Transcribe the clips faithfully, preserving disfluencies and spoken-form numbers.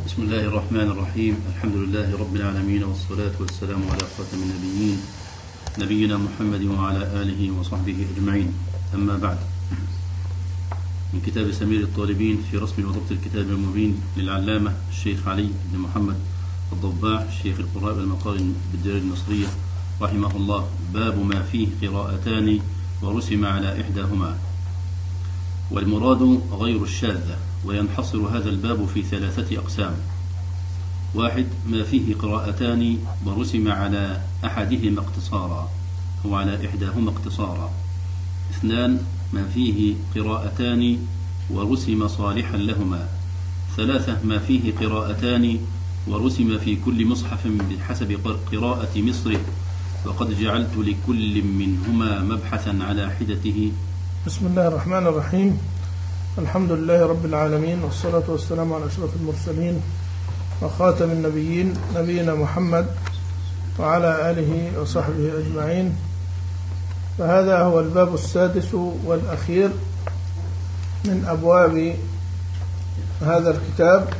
بسم الله الرحمن الرحيم. الحمد لله رب العالمين، والصلاة والسلام على خاتم النبيين نبينا محمد وعلى آله وصحبه أجمعين. أما بعد، من كتاب سمير الطالبين في رسم وضبط الكتاب المبين للعلامة الشيخ علي بن محمد الضباع شيخ القراء والمقارن بالدار المصرية رحمه الله. باب ما فيه قراءتان ورسم على إحداهما، والمراد غير الشاذة. وينحصر هذا الباب في ثلاثة أقسام: واحد، ما فيه قراءتان ورسم على أحدهما اقتصارا أو على إحداهما اقتصارا. اثنان، ما فيه قراءتان ورسم صالحا لهما. ثلاثة، ما فيه قراءتان ورسم في كل مصحف بحسب قراءة مصره، وقد جعلت لكل منهما مبحثا على حدته. بسم الله الرحمن الرحيم. الحمد لله رب العالمين، والصلاة والسلام على أشرف المرسلين وخاتم النبيين نبينا محمد وعلى آله وصحبه أجمعين. فهذا هو الباب السادس والأخير من أبواب هذا الكتاب،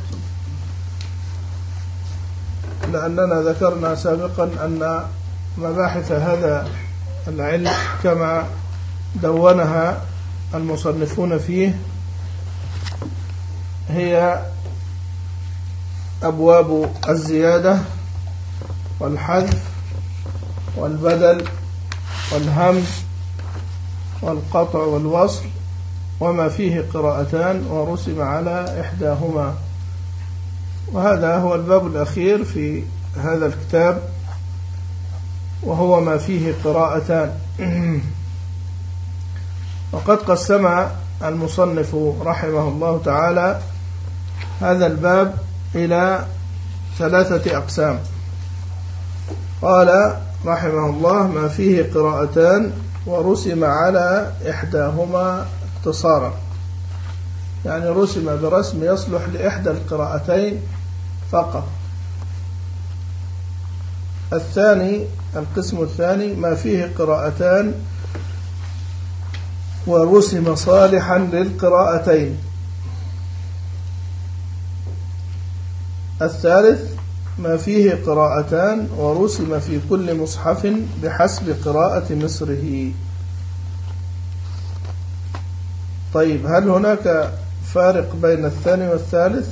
لأننا ذكرنا سابقا أن مباحث هذا العلم كما دونها المصنفون فيه هي أبواب الزيادة والحذف والبدل والهمز والقطع والوصل، وما فيه قراءتان ورسم على إحداهما. وهذا هو الباب الأخير في هذا الكتاب، وهو ما فيه قراءتان. وقد قسم المصنف رحمه الله تعالى هذا الباب إلى ثلاثة أقسام. قال رحمه الله: ما فيه قراءتان ورسم على إحداهما اقتصارا، يعني رسم برسم يصلح لإحدى القراءتين فقط. الثاني، القسم الثاني، ما فيه قراءتان ورسم صالحا للقراءتين. الثالث، ما فيه قراءتان ورسم في كل مصحف بحسب قراءة مصره. طيب، هل هناك فارق بين الثاني والثالث؟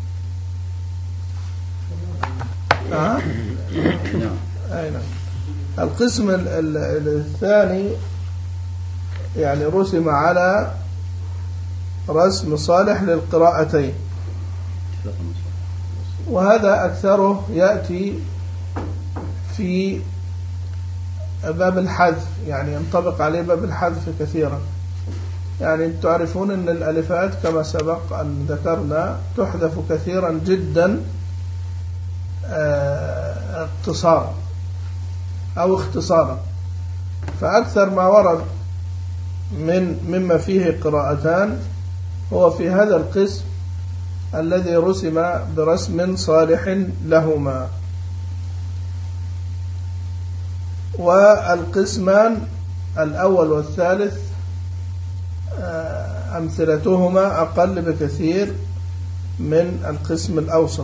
آه؟ أين القسم الثاني يعني رسم على رسم صالح للقراءتين، وهذا أكثره يأتي في باب الحذف، يعني ينطبق عليه باب الحذف كثيرا. يعني تعرفون أن الألفات كما سبق أن ذكرنا تحذف كثيرا جدا اقتصارا أو اختصارا، فأكثر ما ورد من مما فيه قراءتان هو في هذا القسم الذي رسم برسم صالح لهما. والقسمان الأول والثالث أمثلتهما أقل بكثير من القسم الأوسط،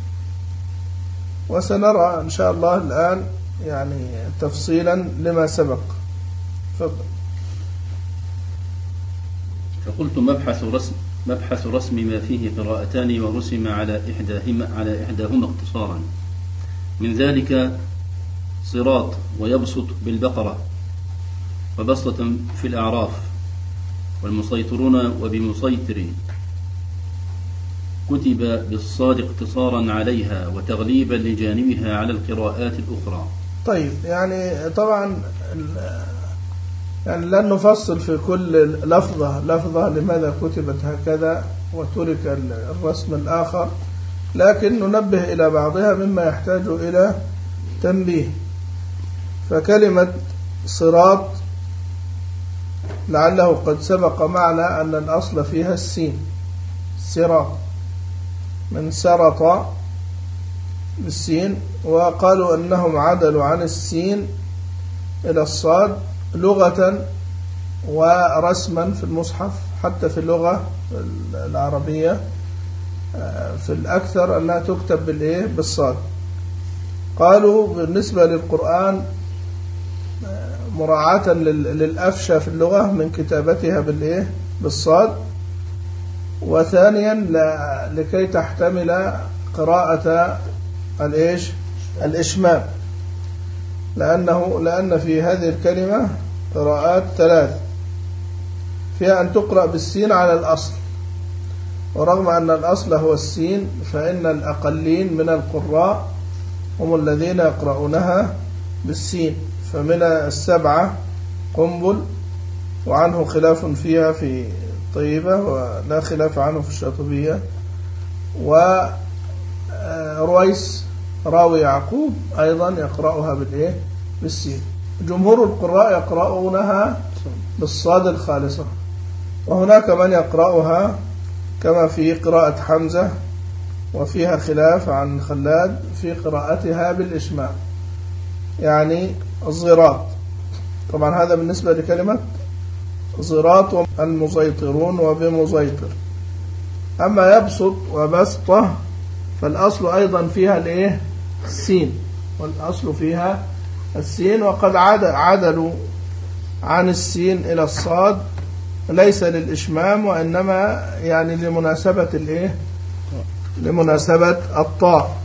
وسنرى إن شاء الله الآن يعني تفصيلا لما سبق. تفضل. فقلت: مبحث رسم مبحث رسم ما فيه قراءتان ورسم على إحداهما على إحداهما اقتصارا. من ذلك صراط ويبسط بالبقرة، وبسطة في الأعراف، والمسيطرون وبمسيطر، كتب بالصاد اقتصارا عليها وتغليبا لجانبها على القراءات الأخرى. طيب، يعني طبعا يعني لن نفصل في كل لفظة لفظة لماذا كتبت هكذا وترك الرسم الآخر، لكن ننبه إلى بعضها مما يحتاج إلى تنبيه. فكلمة صراط لعله قد سبق معنا أن الأصل فيها السين، صراط من سرط بالسين، وقالوا أنهم عدلوا عن السين إلى الصاد لغة ورسما في المصحف، حتى في اللغة العربية في الأكثر أنها تكتب بالإيه؟ بالصاد. قالوا بالنسبة للقرآن مراعاة للأفشى في اللغة من كتابتها بالإيه؟ بالصاد، وثانيا لكي تحتمل قراءة الإيش؟ الإشمام، لأنه لأن في هذه الكلمة قراءات ثلاث، فيها أن تقرأ بالسين على الأصل، ورغم أن الأصل هو السين فإن الأقلين من القراء هم الذين يقرؤونها بالسين. فمن السبعة قنبل، وعنه خلاف فيها في طيبة ولا خلاف عنه في الشاطبية، ورويس راوي يعقوب أيضا يقرأها بالإيه؟ بالسين. جمهور القراء يقرؤونها بالصاد الخالصة، وهناك من يقرأها كما في قراءة حمزة، وفيها خلاف عن خلاد في قراءتها بالإشمام، يعني الزراط. طبعا هذا بالنسبة لكلمة زراط المسيطرون وبمسيطر. أما يبسط وبسطة فالأصل أيضا فيها الإيه؟ السين، والأصل فيها السين، وقد عدلوا عن السين إلى الصاد ليس للإشمام، وإنما يعني لمناسبة الإيه؟ لمناسبة الطاء.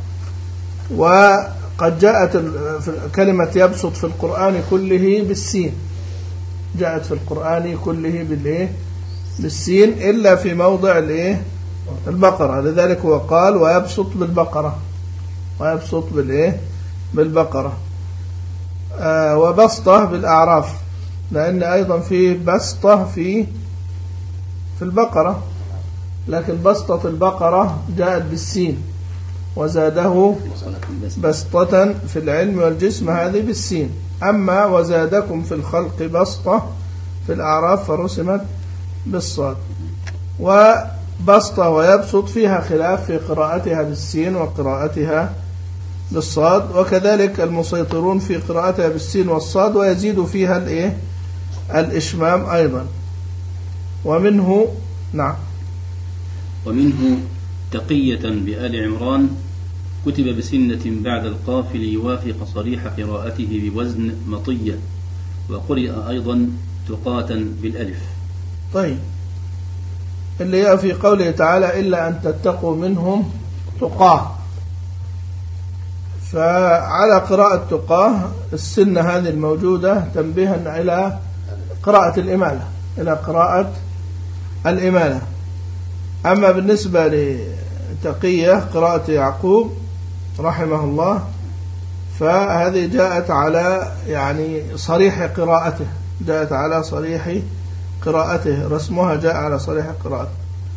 وقد جاءت كلمة يبسط في القرآن كله بالسين، جاءت في القرآن كله بالإيه؟ بالسين، إلا في موضع الإيه؟ البقرة. لذلك هو قال ويبسط بالبقرة، ويبسط بالإيه؟ بالبقرة. آه وبسطة بالأعراف، لأن أيضا فيه بسطة في في البقرة، لكن بسطة البقرة جاءت بالسين، وزاده بسطة في العلم والجسم هذه بالسين. أما وزادكم في الخلق بسطة في الأعراف فرسمت بالصاد. وبسطة ويبسط فيها خلاف في قراءتها بالسين وقراءتها بالصاد، وكذلك المسيطرون في قراءتها بالسين والصاد، ويزيد فيها الإيه؟ الإشمام أيضا. ومنه نعم ومنه تقية بآل عمران كتب بسنة بعد القاف ليوافق صريح قراءته بوزن مطية، وقرئ أيضا تقاة بالألف. طيب، اللي هي في قوله تعالى إلا أن تتقوا منهم تقاه، فعلى قراءة تقاه السنة هذه الموجودة تنبيها إلى قراءة الإمالة، إلى قراءة الإمالة. أما بالنسبة لتقية قراءة يعقوب رحمه الله فهذه جاءت على يعني صريح قراءته، جاءت على صريح قراءته، رسمها جاء على صريح قراءته.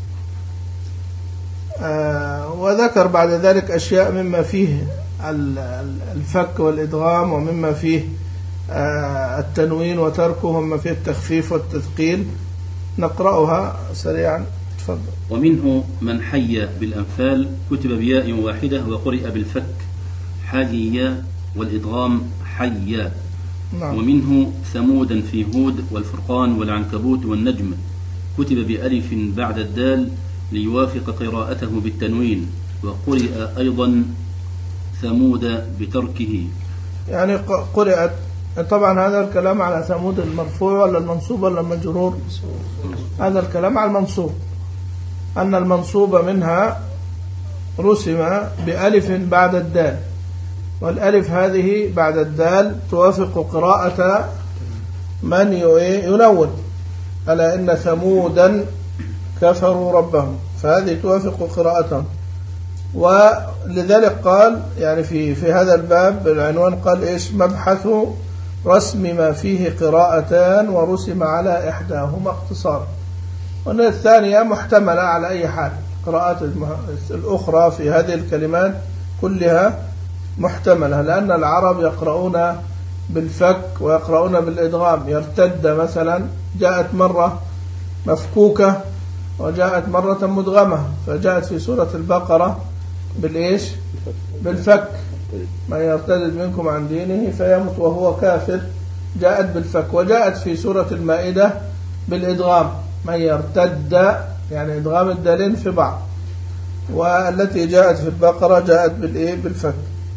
آه وذكر بعد ذلك أشياء مما فيه الفك والإدغام، ومما فيه آه التنوين وتركه، ومما فيه التخفيف والتثقيل. نقرأها سريعا، تفضل. ومنه من حي بالأنفال كتب بياء واحدة وقرئ بالفك حيا والإدغام حيا. نعم. ومنه ثمودا في هود والفرقان والعنكبوت والنجم كتب بألف بعد الدال ليوافق قراءته بالتنوين، وقرئ أيضا ثمود بتركه. يعني قرئت. طبعا هذا الكلام على ثمود المرفوع ولا المنصوب ولا المجرور؟ هذا الكلام على المنصوب، أن المنصوب منها رسم بألف بعد الدال، والألف هذه بعد الدال توافق قراءة من ينون، ألا إن ثمودا كفروا ربهم، فهذه توافق قراءتهم. ولذلك قال يعني في في هذا الباب العنوان قال إيش؟ مبحث رسم ما فيه قراءتان ورسم على إحداهما اقتصارا. وأن الثانية محتملة على أي حال، قراءات الأخرى في هذه الكلمات كلها محتملة، لأن العرب يقرؤون بالفك ويقرؤون بالإدغام. يرتد مثلا جاءت مرة مفكوكة وجاءت مرة مدغمة، فجاءت في سورة البقرة بالإيش؟ بالفك. من يرتد منكم عن دينه فيمت وهو كافر، جاءت بالفك. وجاءت في سورة المائدة بالإدغام، من يرتد يعني إدغام الدالين في بعض. والتي جاءت في البقرة جاءت بالإيه بالفتح.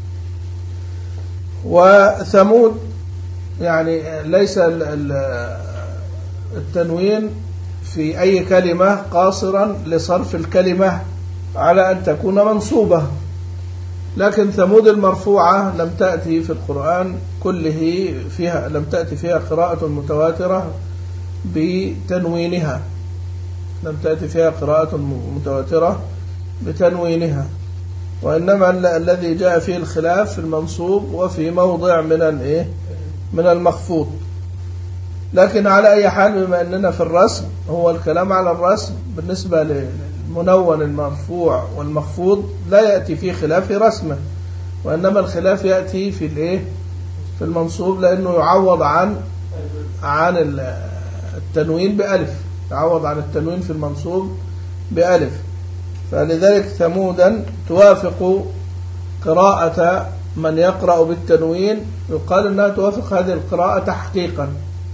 وثمود يعني ليس التنوين في أي كلمة قاصرا لصرف الكلمة على أن تكون منصوبة، لكن ثمود المرفوعة لم تأتي في القرآن كله فيها، لم تأتي فيها قراءة متواترة بتنوينها، لم تأتي فيها قراءة متواترة بتنوينها، وإنما الذي جاء فيه الخلاف في المنصوب وفي موضع من الإيه من المخفوض. لكن على أي حال بما أننا في الرسم، هو الكلام على الرسم بالنسبة للمنون المرفوع والمخفوض لا يأتي فيه خلاف في رسمه، وإنما الخلاف يأتي في الإيه في المنصوب، لأنه يعوض عن عن التنوين بألف، يعوض عن التنوين في المنصوب بألف. فلذلك ثمودا توافق قراءة من يقرأ بالتنوين، يقال أنها توافق هذه القراءة تحقيقا،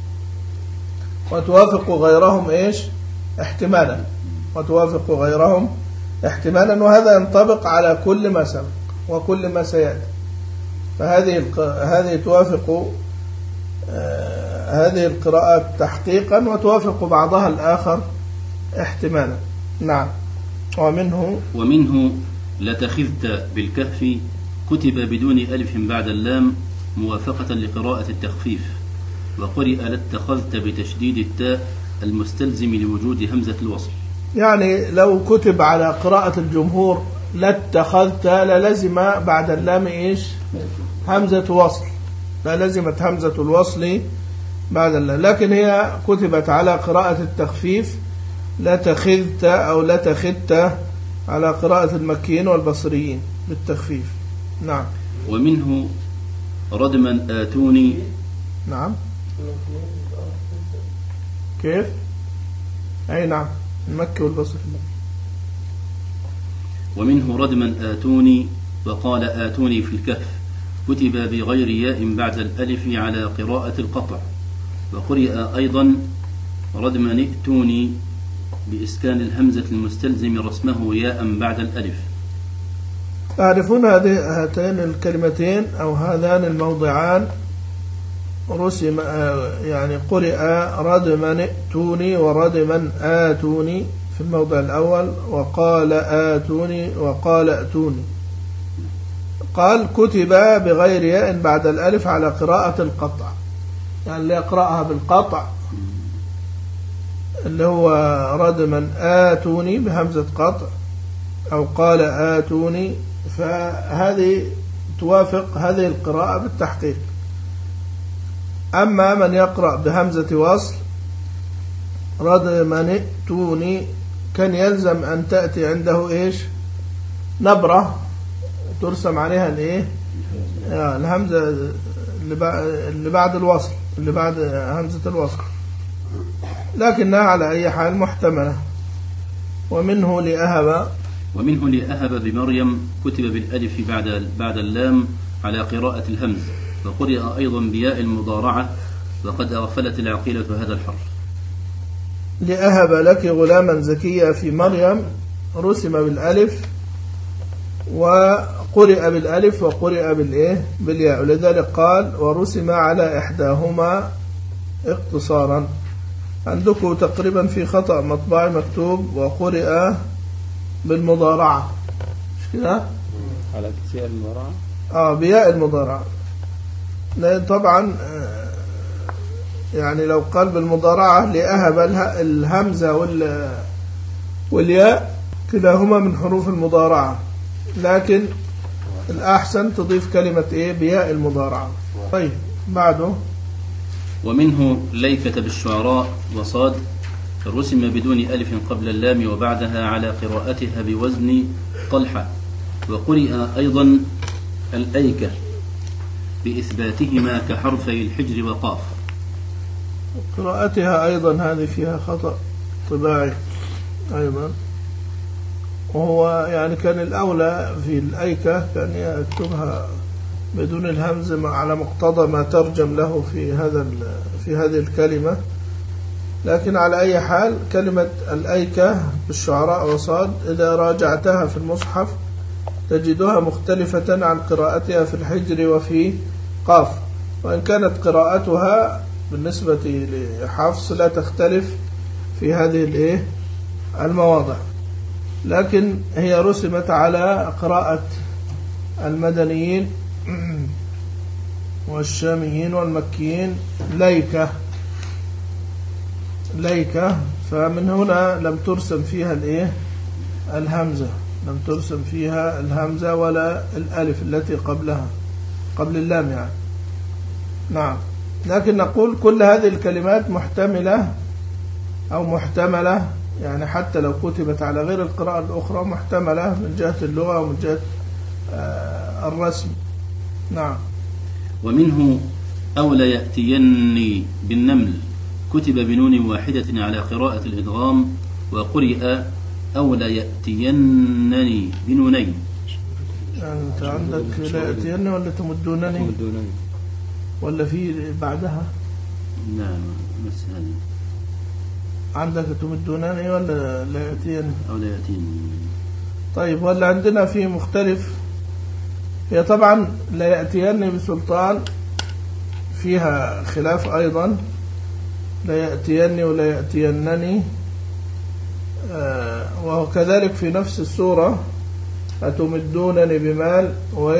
وتوافق غيرهم إيش احتمالا، وتوافق غيرهم احتمالا، وهذا ينطبق على كل ما سبق وكل ما سيأتي. فهذه هذه توافق آه هذه القراءات تحقيقا، وتوافق بعضها الآخر احتمالا. نعم. ومنه ومنه لتخذت بالكهف كتب بدون ألف بعد اللام موافقة لقراءة التخفيف، وقرئ لاتخذت بتشديد التاء المستلزم لوجود همزة الوصل. يعني لو كتب على قراءة الجمهور لاتخذت للزم بعد اللام إيش همزة وصل، للزمت همزة الوصل بعد اللام، لكن هي كتبت على قراءة التخفيف لتخذت أو لتخذت على قراءة المكيين والبصريين بالتخفيف. نعم. ومنه ردما آتوني. نعم. كيف؟ أي نعم، المكي والبصري. ومنه ردما آتوني وقال آتوني في الكهف كتب بغير ياء بعد الألف على قراءة القطع، وقرئ أيضا ردما ائتوني بإسكان الهمزة المستلزم رسمه ياء بعد الألف. تعرفون هذه هاتين الكلمتين أو هذان الموضعان رسم يعني قرئ ردما ائتوني وردما آتوني في الموضع الأول، وقال آتوني وقال ائتوني. قال كتب بغير ياء بعد الألف على قراءة القطع، يعني اللي يقرأها بالقطع اللي هو ردما آتوني بهمزة قطع أو قال آتوني، فهذه توافق هذه القراءة بالتحقيق. أما من يقرأ بهمزة وصل ردما ائتوني كان يلزم أن تأتي عنده إيش نبرة ترسم عليها الإيه الهمزة اللي بعد الوصل، اللي بعد همزة الوصل، لكنها على أي حال محتملة. ومنه لأهب. ومنه لأهب بمريم كتب بالألف بعد بعد اللام على قراءة الهمز، وقرئ أيضا بياء المضارعة، وقد أغفلت العقيلة هذا الحرف. لأهب لك غلاما زكيا في مريم رسم بالألف وقرئ بالألف وقرئ بالإيه بالياء، ولذلك قال ورسم على إحداهما اقتصارا. عندكم تقريبا في خطأ مطبعي مكتوب وقرئ بالمضارعة، مش كده؟ على كسير المضارعة؟ آه بياء المضارعة، لأن طبعا يعني لو قال بالمضارعة لأهب الهمزة والياء كلاهما من حروف المضارعة، لكن الأحسن تضيف كلمة إيه بياء المضارعة. طيب بعده. ومنه ليكة بالشعراء وصاد رسم بدون ألف قبل اللام وبعدها على قراءتها بوزن طلحة، وقرئ أيضا الأيكة بإثباتهما كحرفي الحجر وقاف. قراءتها أيضا هذه فيها خطأ طباعي أيضا، وهو يعني كان الأولى في الأيكة كان يكتبها بدون الهمز على مقتضى ما ترجم له في هذا في هذه الكلمة، لكن على أي حال كلمة الأيكة بالشعراء وصاد إذا راجعتها في المصحف تجدها مختلفة عن قراءتها في الحجر وفي قاف، وإن كانت قراءتها بالنسبة لحفص لا تختلف في هذه الإيه المواضع، لكن هي رسمت على قراءة المدنيين والشاميين والمكيين ليكة ليكة، فمن هنا لم ترسم فيها الإيه الهمزة، لم ترسم فيها الهمزة ولا الألف التي قبلها قبل اللام يعني. نعم، لكن نقول كل هذه الكلمات محتملة أو محتملة، يعني حتى لو كتبت على غير القراءة الأخرى محتملة من جهة اللغة ومن جهة آه الرسم. نعم. ومنه أو ليأتيني بالنمل كتب بنون واحدة على قراءة الإدغام، وقرئ أو ليأتينني بنونين. يعني أنت عندك ليأتينني ولا تمدونني ولا في بعدها؟ لا بس هذه عندك تمدونني ولا ليأتينني أو ليأتيني. طيب، ولا عندنا في مختلف؟ هي طبعا ليأتينني بسلطان فيها خلاف أيضا، ليأتينني ولا يأتينني، آه وكذلك في نفس السورة أتمدونني بمال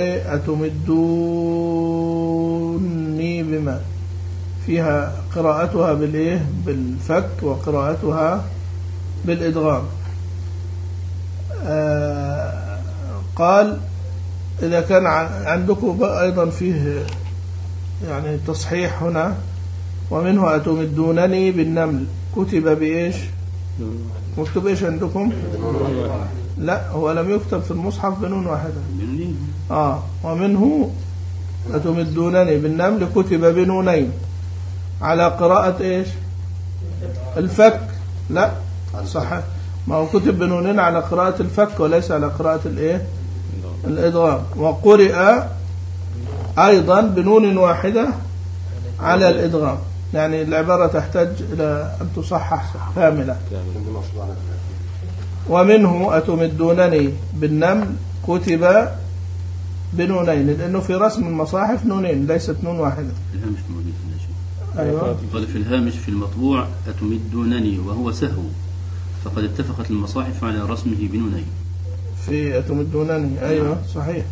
وأتمدوني بمال، فيها قراءتها بالإيه بالفك وقراءتها بالإدغام. آه قال إذا كان عندكم أيضا فيه يعني تصحيح هنا، ومنه أتمدونني بالنمل كتب بإيش؟ مكتوب إيش عندكم؟ لا، هو لم يكتب في المصحف بنون واحدة. آه ومنه أتمدونني بالنمل كتب بنونين على قراءة إيش؟ الفك. لا صح، ما هو كتب بنونين على قراءة الفك وليس على قراءة الإيه الإدغام. وقرئ أيضا بنون واحدة على الإدغام، يعني العبارة تحتاج إلى أن تصحح كاملة. ومنه أتمدونني بالنمل كتب بنونين، لأنه في رسم المصاحف نونين ليست نون واحدة. الهامش موجود في الشيء. أيوة. قال في الهامش في المطبوع أتمدونني وهو سهو، فقد اتفقت المصاحف على رسمه بنونين. في أتمدونني أيوة صحيح،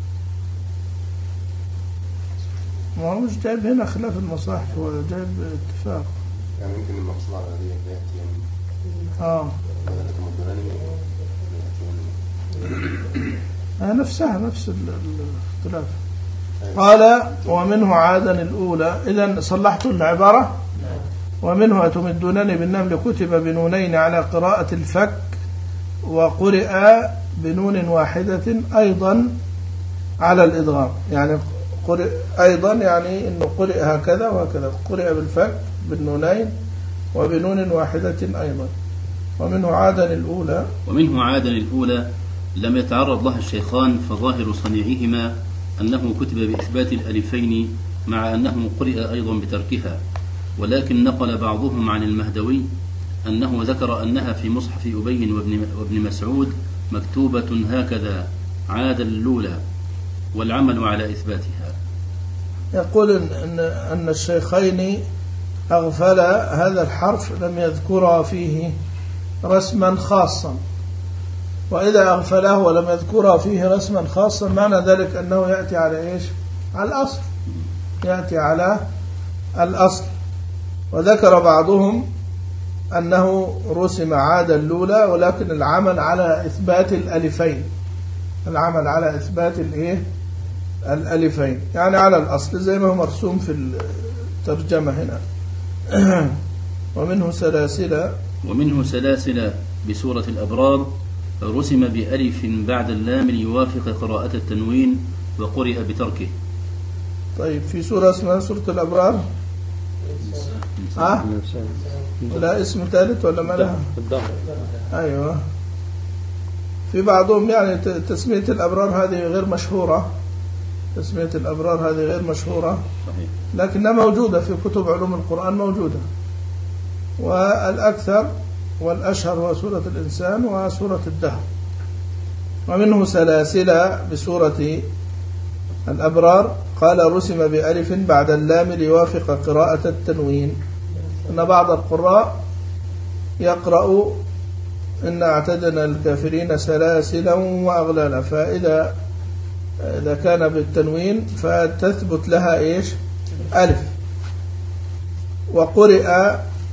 ما هو مش جايب هنا خلاف المصاحف، هو جايب اتفاق. يعني يمكن المقصود على هذه يأتي اه آه نفسها نفس الاختلاف. قال ومنه عادا الأولى، إذن صلحت العبارة. ومنه أتمدونني بالنمل كتب بنونين على قراءة الفك، وقرئ بنون واحدة أيضا على الإدغام، يعني قرئ أيضا يعني إنه قرئ هكذا وهكذا، قرئ بالفك بالنونين وبنون واحدة أيضا. ومنه عادا الأولى، ومنه عادا الأولى لم يتعرض لها الشيخان، فظاهر صنيعهما أنه كتب بإثبات الألفين مع أنه قرئ أيضا بتركها، ولكن نقل بعضهم عن المهدوي أنه ذكر أنها في مصحف أبي وابن مسعود مكتوبة هكذا عادا الأولى، والعمل على إثباتها. يقول إن, أن الشيخين أغفل هذا الحرف، لم يذكر فيه رسما خاصا، وإذا أغفله ولم يذكر فيه رسما خاصا معنى ذلك أنه يأتي على إيش؟ على الأصل، يأتي على الأصل. وذكر بعضهم أنه رسم عاد الأولى، ولكن العمل على إثبات الألفين، العمل على إثبات الإيه؟ الألفين، يعني على الأصل زي ما هو مرسوم في الترجمة هنا. ومنه سلاسل، ومنه سلاسل بسورة الأبرار رسم بألف بعد اللام ليوافق قراءة التنوين، وقرئ بتركه. طيب في سورة اسمها سورة الأبرار؟ ها؟ ولا اسم ثالث ولا ما لها؟ أيوة. في بعضهم يعني تسمية الأبرار هذه غير مشهورة، تسمية الأبرار هذه غير مشهورة، صحيح، لكنها موجودة في كتب علوم القرآن، موجودة والأكثر والأشهر هو سورة الإنسان وسورة الدهر. ومنه سلاسل بسورة الأبرار قال رسم بألف بعد اللام ليوافق قراءة التنوين. أن بعض القراء يقرأ إن اعتدنا الكافرين سلاسلا وأغلالا، فإذا إذا كان بالتنوين فتثبت لها إيش؟ ألف. وقرئ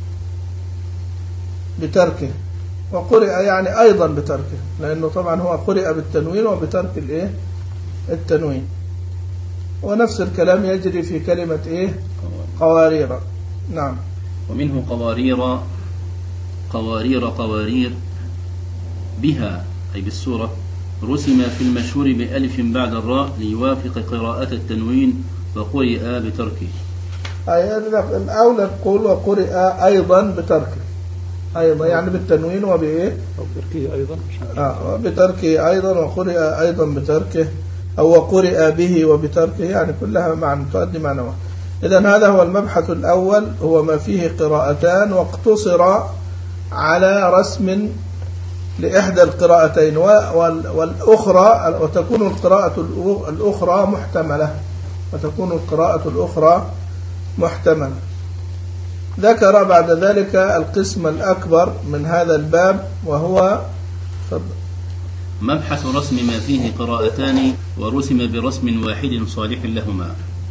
بتركه، وقرئ يعني أيضا بتركه، لأنه طبعا هو قرئ بالتنوين وبترك الإيه؟ التنوين. ونفس الكلام يجري في كلمة إيه؟ قوارير. نعم. ومنه قوارير قوارير قوارير بها أي بالسورة رسم في المشهور بألف بعد الراء ليوافق قراءة التنوين وقرئ بتركه. أي الأولى تقول وقرئ أيضا بتركه، أيضا يعني بالتنوين وبإيه؟ وبتركه أيضا. آه وبتركه أيضا وقرئ أيضا بتركه، أو وقرئ به وبتركه، يعني كلها معنى تؤدي معنى واحد. إذن هذا هو المبحث الأول، هو ما فيه قراءتان واقتصر على رسم لإحدى القراءتين والأخرى، وتكون القراءة الأخرى محتملة وتكون القراءة الأخرى محتملة. ذكر بعد ذلك القسم الأكبر من هذا الباب وهو فضل. مبحث رسم ما فيه قراءتان ورسم برسم واحد صالح لهما،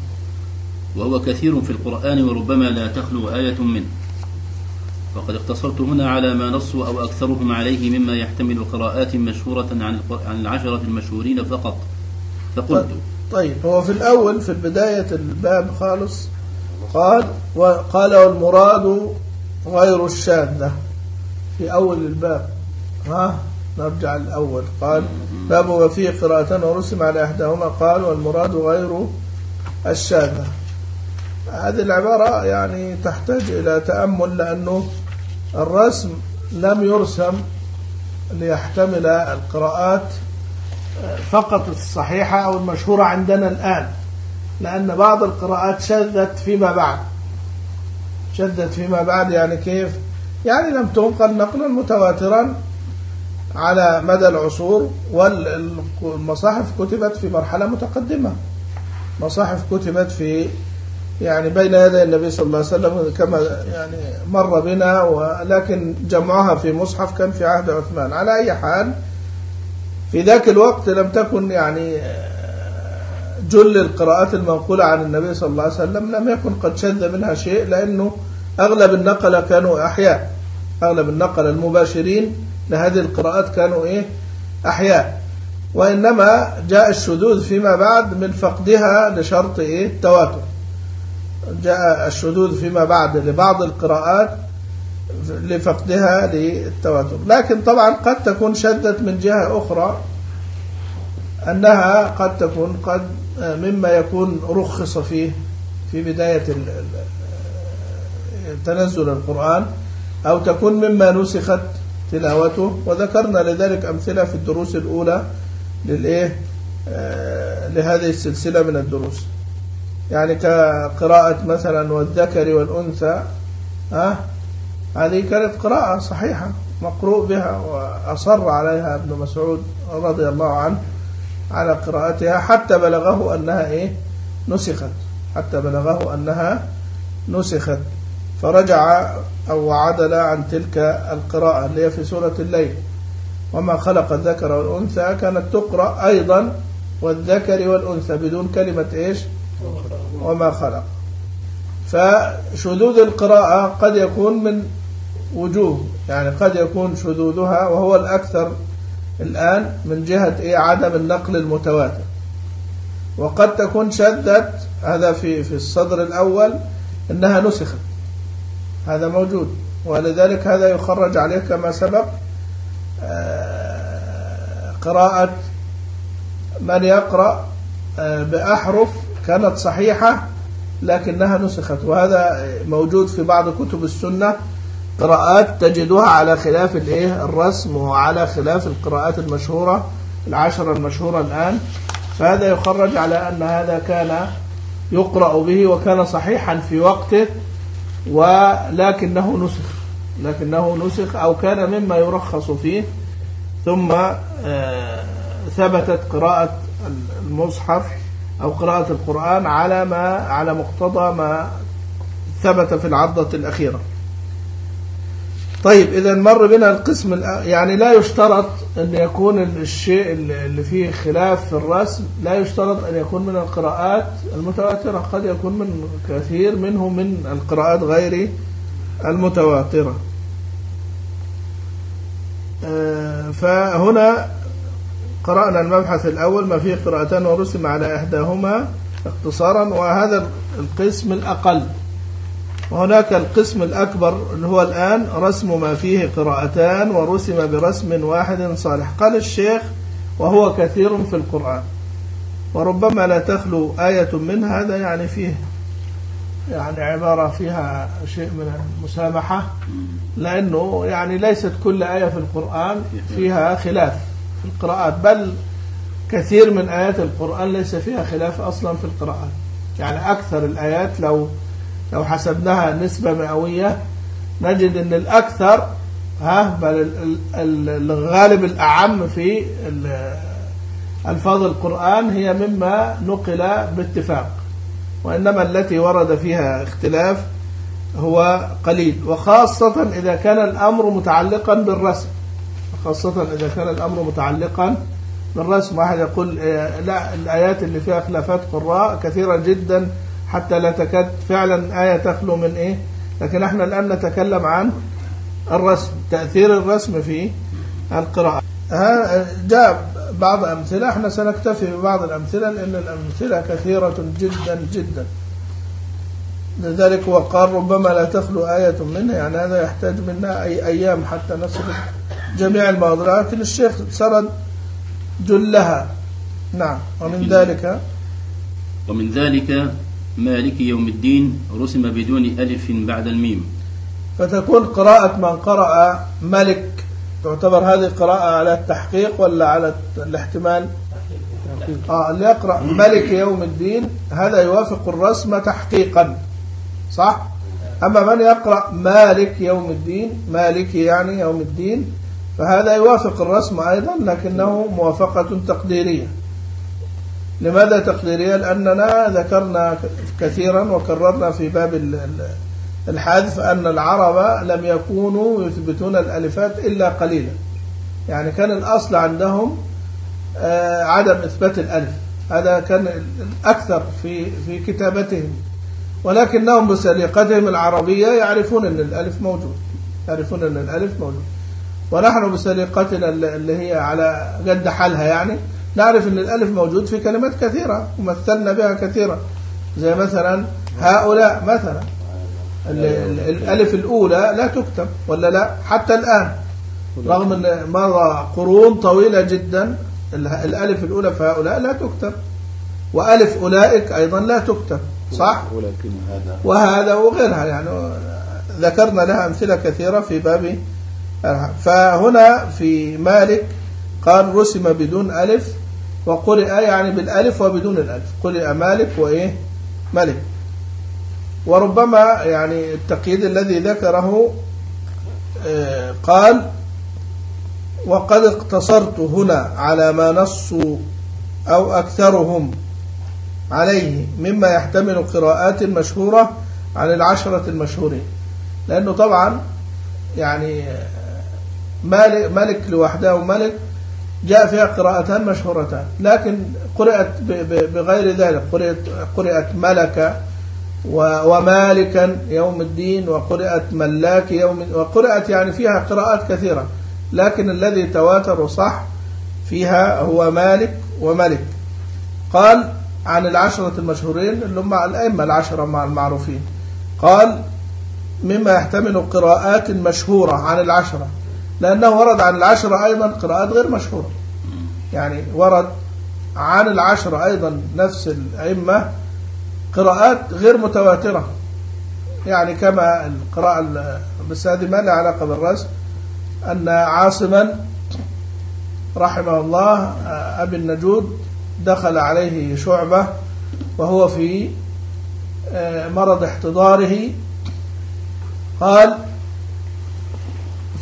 وهو كثير في القرآن وربما لا تخلو آية منه، وقد اقتصرت هنا على ما نصوا أو أكثرهم عليه مما يحتمل قراءات مشهورة عن العشرة المشهورين فقط. فقلت طيب، هو في الأول في بداية الباب خالص قال وقال والمراد غير الشاذة في أول الباب. ها نرجع الأول، قال باب وفيه قراءتان ورسم على إحداهما، قال والمراد غير الشاذة. هذه العبارة يعني تحتاج إلى تأمل، لأنه الرسم لم يرسم ليحتمل القراءات فقط الصحيحة أو المشهورة عندنا الآن، لأن بعض القراءات شذت فيما بعد. شذت فيما بعد يعني كيف؟ يعني لم تنقل نقلا متواترا على مدى العصور، والمصاحف كتبت في مرحلة متقدمة، مصاحف كتبت في يعني بين يدي النبي صلى الله عليه وسلم كما يعني مر بنا، ولكن جمعها في مصحف كان في عهد عثمان. على أي حال في ذاك الوقت لم تكن يعني جل القراءات المنقولة عن النبي صلى الله عليه وسلم لم يكن قد شذ منها شيء، لأنه أغلب النقل كانوا أحياء، أغلب النقل المباشرين لهذه القراءات كانوا إيه؟ أحياء. وإنما جاء الشذوذ فيما بعد من فقدها لشرط إيه؟ التواتر. جاء الشذوذ فيما بعد لبعض القراءات لفقدها للتواتر، لكن طبعا قد تكون شدت من جهة أخرى، أنها قد تكون قد مما يكون رخص فيه في بداية تنزل القرآن، أو تكون مما نسخت تلاوته، وذكرنا لذلك أمثلة في الدروس الأولى للإيه لهذه السلسلة من الدروس، يعني كقراءة مثلا والذكر والأنثى. ها هذه كانت قراءة صحيحة مقروء بها، وأصر عليها ابن مسعود رضي الله عنه على قراءتها حتى بلغه أنها إيه نسخت، حتى بلغه أنها نسخت، فرجع أو عدل عن تلك القراءة اللي هي في سورة الليل، وما خلق الذكر والأنثى كانت تقرأ أيضا والذكر والأنثى بدون كلمة إيش وما خلق. فشذوذ القراءة قد يكون من وجوه، يعني قد يكون شذوذها وهو الأكثر الآن من جهة إيه عدم النقل المتواتر، وقد تكون شذت هذا في في الصدر الأول إنها نسخت، هذا موجود، ولذلك هذا يخرج عليه كما سبق قراءة من يقرأ بأحرف كانت صحيحة لكنها نسخت، وهذا موجود في بعض كتب السنة، قراءات تجدها على خلاف الايه الرسم وعلى خلاف القراءات المشهورة العشرة المشهورة الآن، فهذا يخرج على أن هذا كان يقرأ به وكان صحيحا في وقته ولكنه نسخ. لكنه نسخ أو كان مما يرخص فيه، ثم ثبتت قراءة المصحف أو قراءة القرآن على ما على مقتضى ما ثبت في العرضة الأخيرة. طيب إذا مر بنا القسم، يعني لا يشترط أن يكون الشيء اللي فيه خلاف في الرسم لا يشترط أن يكون من القراءات المتواترة، قد يكون من كثير منه من القراءات غير المتواترة. فهنا قرأنا المبحث الأول ما فيه قراءتان ورسم على إحداهما اختصارا، وهذا القسم الأقل. وهناك القسم الأكبر اللي هو الآن رسم ما فيه قراءتان ورسم برسم واحد صالح. قال الشيخ: وهو كثير في القرآن وربما لا تخلو آية منه. هذا يعني فيه يعني عبارة فيها شيء من المسامحة، لأنه يعني ليست كل آية في القرآن فيها خلاف في القراءات، بل كثير من آيات القرآن ليس فيها خلاف أصلا في القراءات. يعني أكثر الآيات لو لو حسبناها نسبة مئوية نجد أن الأكثر ها بل الغالب الأعم في ألفاظ القرآن هي مما نقل باتفاق، وإنما التي ورد فيها اختلاف هو قليل، وخاصة إذا كان الأمر متعلقا بالرسم. خاصة إذا كان الأمر متعلقا بالرسم. واحد يقول لا، الآيات اللي فيها خلافات قراء كثيرة جدا حتى لا تكاد فعلا آية تخلو من إيه. لكن احنا الآن نتكلم عن الرسم، تأثير الرسم في القراءة. جاء بعض أمثلة، احنا سنكتفي ببعض الأمثلة لأن الأمثلة كثيرة جدا جدا. لذلك هو قال: ربما لا تخلو آية منها، يعني هذا يحتاج منا أي أيام حتى نسرد جميع المواضيع، لكن الشيخ سرد جلها. نعم. ومن ذلك ومن ذلك مالك يوم الدين رسم بدون ألف بعد الميم، فتكون قراءة من قرأ ملك تعتبر هذه قراءة على التحقيق ولا على الاحتمال؟ آه اللي يقرأ ملك يوم الدين هذا يوافق الرسم تحقيقا، صح؟ أما من يقرأ مالك يوم الدين، مالك يعني يوم الدين، فهذا يوافق الرسم أيضا لكنه موافقة تقديرية. لماذا تقديرية؟ لأننا ذكرنا كثيرا وكررنا في باب الحذف أن العرب لم يكونوا يثبتون الألفات إلا قليلا، يعني كان الأصل عندهم عدم إثبات الألف، هذا كان الأكثر في في كتابتهم، ولكنهم بسليقتهم العربية يعرفون أن الألف موجود، يعرفون أن الألف موجود. ونحن بسليقتنا اللي هي على قد حالها يعني نعرف أن الألف موجود في كلمات كثيرة ومثلنا بها كثيرا، زي مثلا هؤلاء مثلا الألف الأولى لا تكتب ولا لا حتى الآن، رغم أن مر قرون طويلة جدا الألف الأولى في هؤلاء لا تكتب، وألف أولئك أيضا لا تكتب، صح؟ وهذا وغيرها يعني ذكرنا لها أمثلة كثيرة في باب. فهنا في مالك قال رسم بدون ألف وقرئ يعني بالألف وبدون الألف، قرئ مالك وإيه ملك. وربما يعني التقييد الذي ذكره قال: وقد اقتصرت هنا على ما نصوا أو أكثرهم عليه مما يحتمل قراءات مشهورة عن العشرة المشهورين، لأنه طبعا يعني مالك, مالك لوحده وملك جاء فيها قراءتان مشهورتان، لكن قرأت بغير ذلك، قرأت, قرأت ملك ومالكا يوم الدين، وقرأت ملاك يوم، وقرأت يعني فيها قراءات كثيرة، لكن الذي تواتر صح فيها هو مالك وملك. قال عن العشرة المشهورين اللي هم الأئمة العشرة مع المعروفين، قال مما يحتمل قراءات مشهورة عن العشرة، لأنه ورد عن العشرة أيضا قراءات غير مشهورة، يعني ورد عن العشرة أيضا نفس الأئمة قراءات غير متواترة، يعني كما القراءة، بس هذه ما لها علاقة بالرسم، أن عاصما رحمه الله أبي النجود دخل عليه شعبة وهو في مرض احتضاره، قال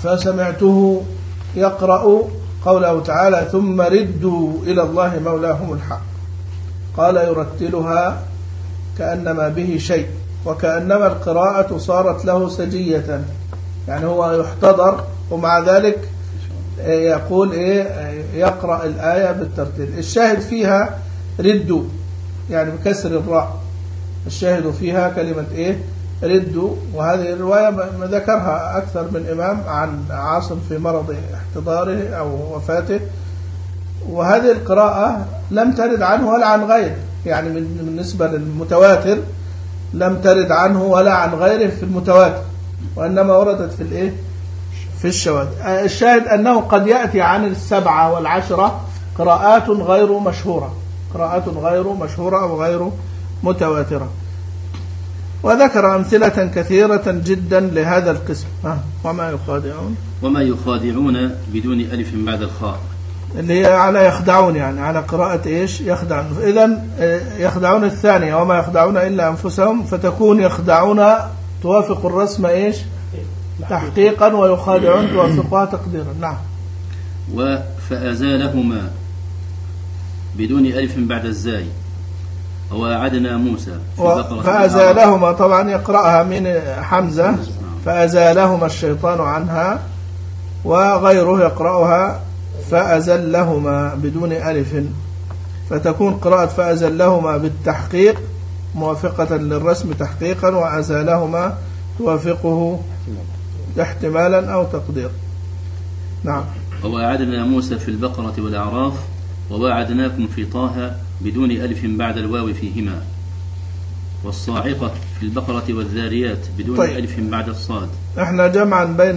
فسمعته يقرأ قوله تعالى ثم ردوا إلى الله مولاهم الحق، قال يرتلها كأنما به شيء، وكأنما القراءة صارت له سجية، يعني هو يحتضر ومع ذلك يقول إيه يقرأ الآية بالترتيل. الشاهد فيها ردوا يعني بكسر الراء، الشاهد فيها كلمة إيه ردوا. وهذه الرواية ما ذكرها أكثر من إمام عن عاصم في مرض احتضاره أو وفاته، وهذه القراءة لم ترد عنه ولا عن غيره، يعني بالنسبة للمتواتر لم ترد عنه ولا عن غيره في المتواتر، وإنما وردت في الإيه في الشواذ. الشاهد أنه قد يأتي عن السبعة والعشرة قراءات غير مشهورة، قراءات غير مشهورة أو غير متواترة. وذكر أمثلة كثيرة جدا لهذا القسم. وما يخادعون وما يخادعون بدون ألف بعد الخاء، اللي هي على يخدعون، يعني على قراءة إيش يخدعون. إذن يخدعون الثانية وما يخدعون إلا أنفسهم، فتكون يخدعون توافق الرسم إيش تحقيقا، ويخادعون توافقها تقديرا. نعم. وفأزالهما بدون ألف بعد الزاي، ووعدنا موسى فأزالهما طبعا يقرأها من حمزة، فأزالهما الشيطان عنها، وغيره يقرأها فأزلهما بدون ألف، فتكون قراءة فأزلهما بالتحقيق موافقة للرسم تحقيقا، وأزالهما توافقه احتمالا أو تقدير. نعم. ووعدنا موسى في البقرة والأعراف، ووعدناكم في طه بدون ألف بعد الواو فيهما، والصاعقة في البقرة والذاريات بدون طيب. ألف بعد الصاد. احنا جمعا بين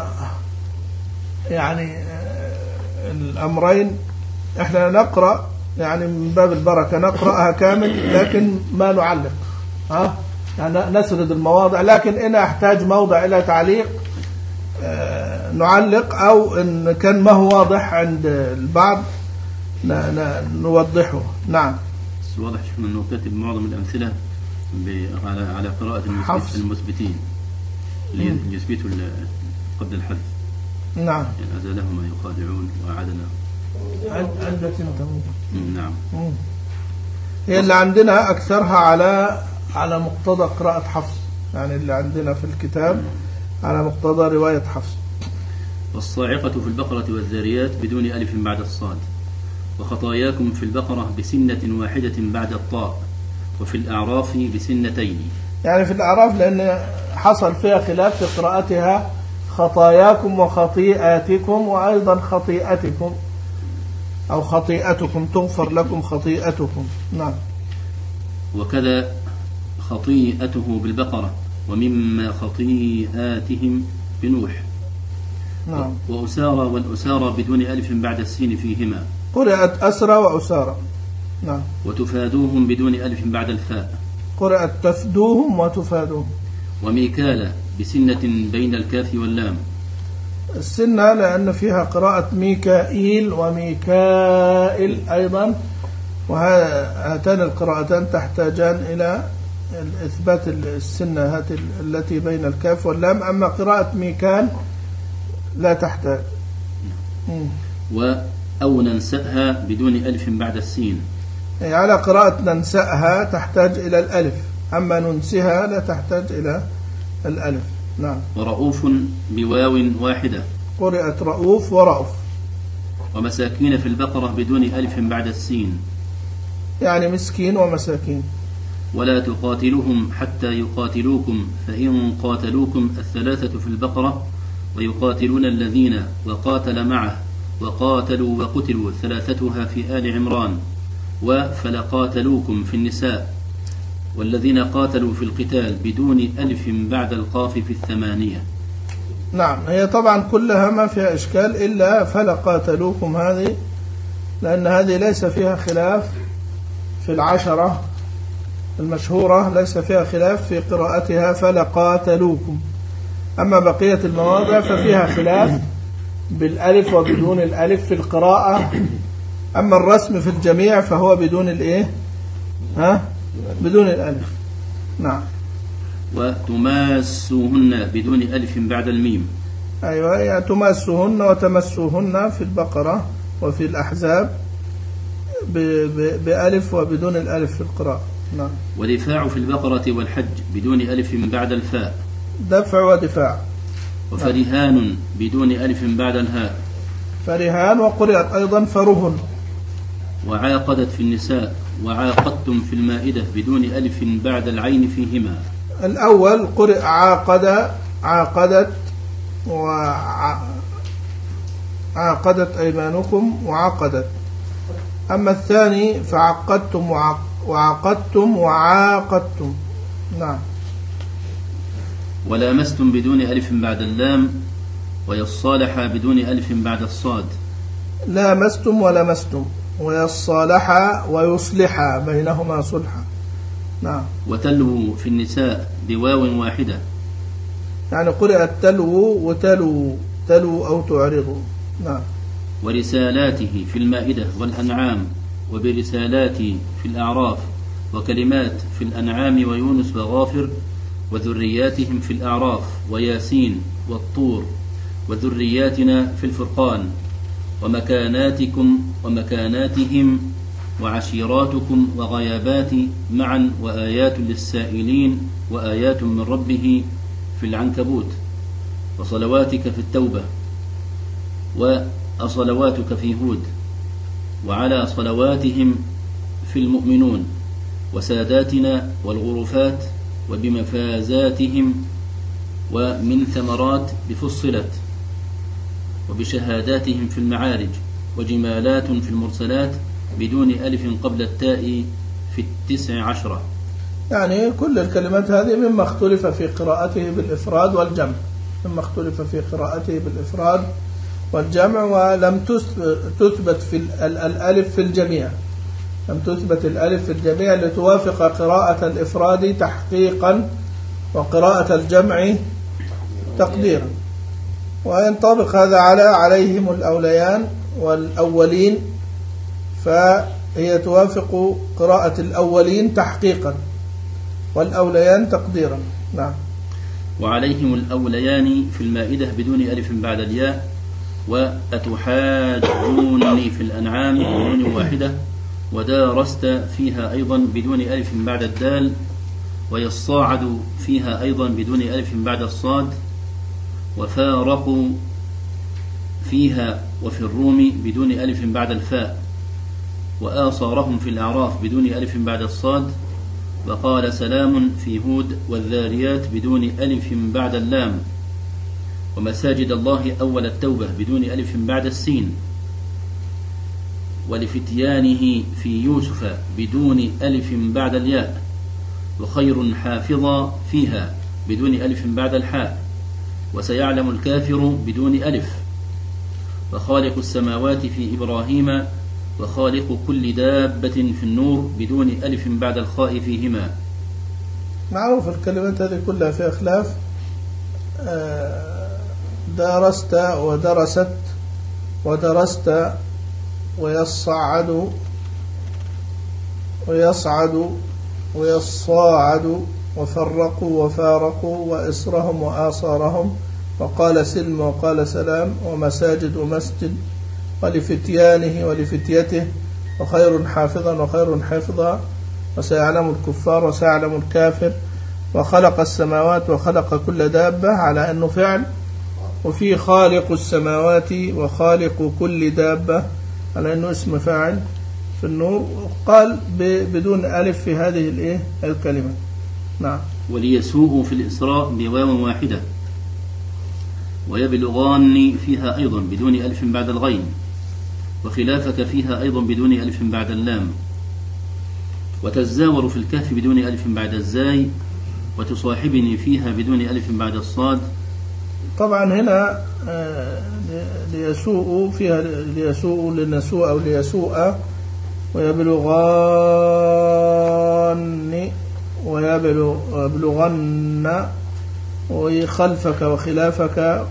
يعني الأمرين، احنا نقرأ يعني من باب البركة نقرأها كامل، لكن ما نعلق، ها يعني نسرد المواضع، لكن إن احتاج موضع إلى تعليق اه نعلق، أو إن كان ما هو واضح عند البعض نوضحه. نعم. واضح شفنا أنه كاتب معظم الأمثلة على على قراءة المثبتين اللي يثبتوا قبل الحذف. نعم. يعني أزالهما يخادعون وعدنا عدة تموت. نعم. هي اللي عندنا أكثرها على على مقتضى قراءة حفص، يعني اللي عندنا في الكتاب على مقتضى رواية حفص. والصاعقة في البقرة والذاريات بدون ألف بعد الصاد، وخطاياكم في البقرة بسنة واحدة بعد الطاء، وفي الأعراف بسنتين. يعني في الأعراف لأن حصل فيها خلاف في قراءتها، خطاياكم وخطيئاتكم، وأيضا خطيئتكم أو خطيئتكم، تغفر لكم خطيئتكم. نعم. وكذا خطيئته بالبقرة، ومما خطيئاتهم بنوح. نعم. وأسارى والأسارى بدون ألف بعد السين فيهما، قرأت أسرى وأسارى. نعم. وتفادوهم بدون ألف بعد الفاء، قرأت تفدوهم وتفادوهم. وميكال بسنة بين الكاف واللام، السنة لأن فيها قراءة ميكائيل وميكائيل أيضا، وهاتان القراءتان تحتاجان إلى إثبات السنة التي بين الكاف واللام، أما قراءة ميكال لا تحتاج. و أو ننسأها بدون ألف بعد السين، على قراءة ننسأها تحتاج إلى الألف، أما ننسها لا تحتاج إلى الألف. نعم. ورؤوف بواو واحدة، قرأت رؤوف ورؤوف. ومساكين في البقرة بدون ألف بعد السين، يعني مسكين ومساكين. ولا تقاتلوهم حتى يقاتلوكم، فإن قاتلوكم الثلاثة في البقرة، ويقاتلون الذين وقاتل معه وقاتلوا وقتلوا ثلاثتها في آل عمران، وفلقاتلوكم في النساء، والذين قاتلوا في القتال بدون ألف بعد القاف في الثمانية. نعم. هي طبعا كلها ما فيها إشكال إلا فلقاتلوكم هذه، لأن هذه ليس فيها خلاف في العشرة المشهورة، ليس فيها خلاف في قراءتها فلقاتلوكم. أما بقية المواضع ففيها خلاف بالألف وبدون الألف في القراءة، أما الرسم في الجميع فهو بدون الإيه ها بدون الألف. نعم. وتماسوهن بدون ألف بعد الميم، أيوة يعني تماسهن وتمسوهن في البقرة وفي الأحزاب بألف وبدون الألف في القراءة. نعم. ودفاع في البقرة والحج بدون ألف بعد الفاء. دفع ودفاع. وفرهان بدون ألف بعد الهاء. فرهان وقرأت أيضا فرهن. وعاقدت في النساء وعاقدتم في المائدة بدون ألف بعد العين فيهما. الأول قرأ عاقد عاقدت وعاقدت أيمانكم وعقدت. أما الثاني فعقدتم وعقدتم وعاقدتم. نعم. ولامستم بدون ألف بعد اللام ويصالح بدون ألف بعد الصاد. لامستم ولمستم ويصالح ويصلح بينهما صلحا. نعم. وتلو في النساء بواو واحدة. يعني قرأت تلو وتلو تلو أو تعرض. نعم. ورسالاته في المائدة والأنعام وبرسالاتي في الأعراف وكلمات في الأنعام ويونس وغافر وذرياتهم في الأعراف وياسين والطور وذرياتنا في الفرقان ومكاناتكم ومكاناتهم وعشيراتكم وغيابات معا وآيات للسائلين وآيات من ربه في العنكبوت وصلواتك في التوبة وصلواتك في هود وعلى صلواتهم في المؤمنون وساداتنا والغرفات وبمفازاتهم ومن ثمرات بفصلت وبشهاداتهم في المعارج وجمالات في المرسلات بدون ألف قبل التاء في التسع عشرة. يعني كل الكلمات هذه مما اختلف في قراءته بالإفراد والجمع مما اختلف في قراءته بالإفراد والجمع ولم تثبت في الألف في الجميع لم تثبت الألف في الجميع لتوافق قراءة الإفراد تحقيقا وقراءة الجمع تقديرا. وينطبق هذا على عليهم الأوليان والأولين فهي توافق قراءة الأولين تحقيقا والأوليان تقديرا. نعم. وعليهم الأوليان في المائدة بدون ألف بعد الياء وأتحاجونني في الأنعام بدون واحدة ودارست فيها أيضا بدون ألف بعد الدال ويصاعد فيها أيضا بدون ألف بعد الصاد وفارقوا فيها وفي الروم بدون ألف بعد الفاء وآصارهم في الأعراف بدون ألف بعد الصاد وقال سلام في هود والذاريات بدون ألف بعد اللام ومساجد الله أول التوبة بدون ألف بعد السين ولفتيانه في يوسف بدون ألف بعد الياء وخير حافظا فيها بدون ألف بعد الحاء وسيعلم الكافر بدون ألف وخالق السماوات في إبراهيم وخالق كل دابة في النور بدون ألف بعد الخاء فيهما. معروف الكلمات هذه كلها في خلاف. درست ودرست ودرست ويصعد ويصعد ويصاعد وفرقوا وفارقوا وإسرهم وآصارهم وقال سلم وقال سلام ومساجد ومسجد ولفتيانه ولفتيته وخير حافظا وخير حافظا وسيعلم الكفار وسيعلم الكافر وخلق السماوات وخلق كل دابة على أنه فعل وفي خالق السماوات وخالق كل دابة على أنه اسم فاعل في النور قال بدون ألف في هذه الإيه الكلمة. نعم. وليسوء في الإسراء بواو واحدة ويبلغان فيها أيضا بدون ألف بعد الغين وخلافك فيها أيضا بدون ألف بعد اللام وتزاور في الكهف بدون ألف بعد الزاي وتصاحبني فيها بدون ألف بعد الصاد. طبعا هنا ليسوء فيها ليسوء لنسوء أو ليسوء ويبلغان ويبلغن وخلفك وخلافك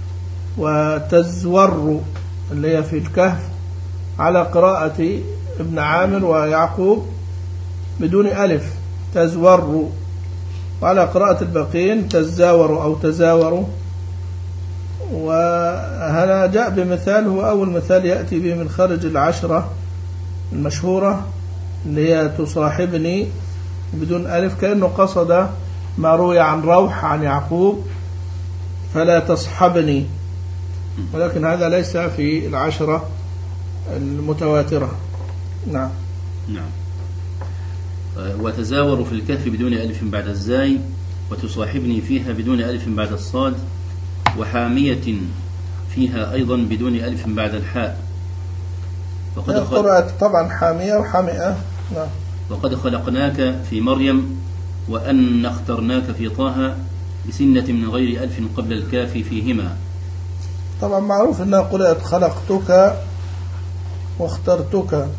وتزور اللي هي في الكهف على قراءة ابن عامر ويعقوب بدون ألف تزور وعلى قراءة الباقين تزاور أو تزاوروا وهنا جاء بمثال هو أول مثال يأتي به من خارج العشرة المشهورة اللي هي تصاحبني بدون ألف، كأنه قصد ما روي عن روح عن يعقوب فلا تصحبني، ولكن هذا ليس في العشرة المتواترة. نعم. نعم. وتزاوروا في الكهف بدون ألف بعد الزاي، وتصاحبني فيها بدون ألف بعد الصاد، وحامية فيها أيضا بدون ألف بعد الحاء. وقد قرأت طبعا حامية وحامئة. نعم. وقد خلقناك في مريم، وأن اخترناك في طه بسنة من غير ألف قبل الكاف فيهما. طبعا معروف أنها قرأت خلقتك واخترتك،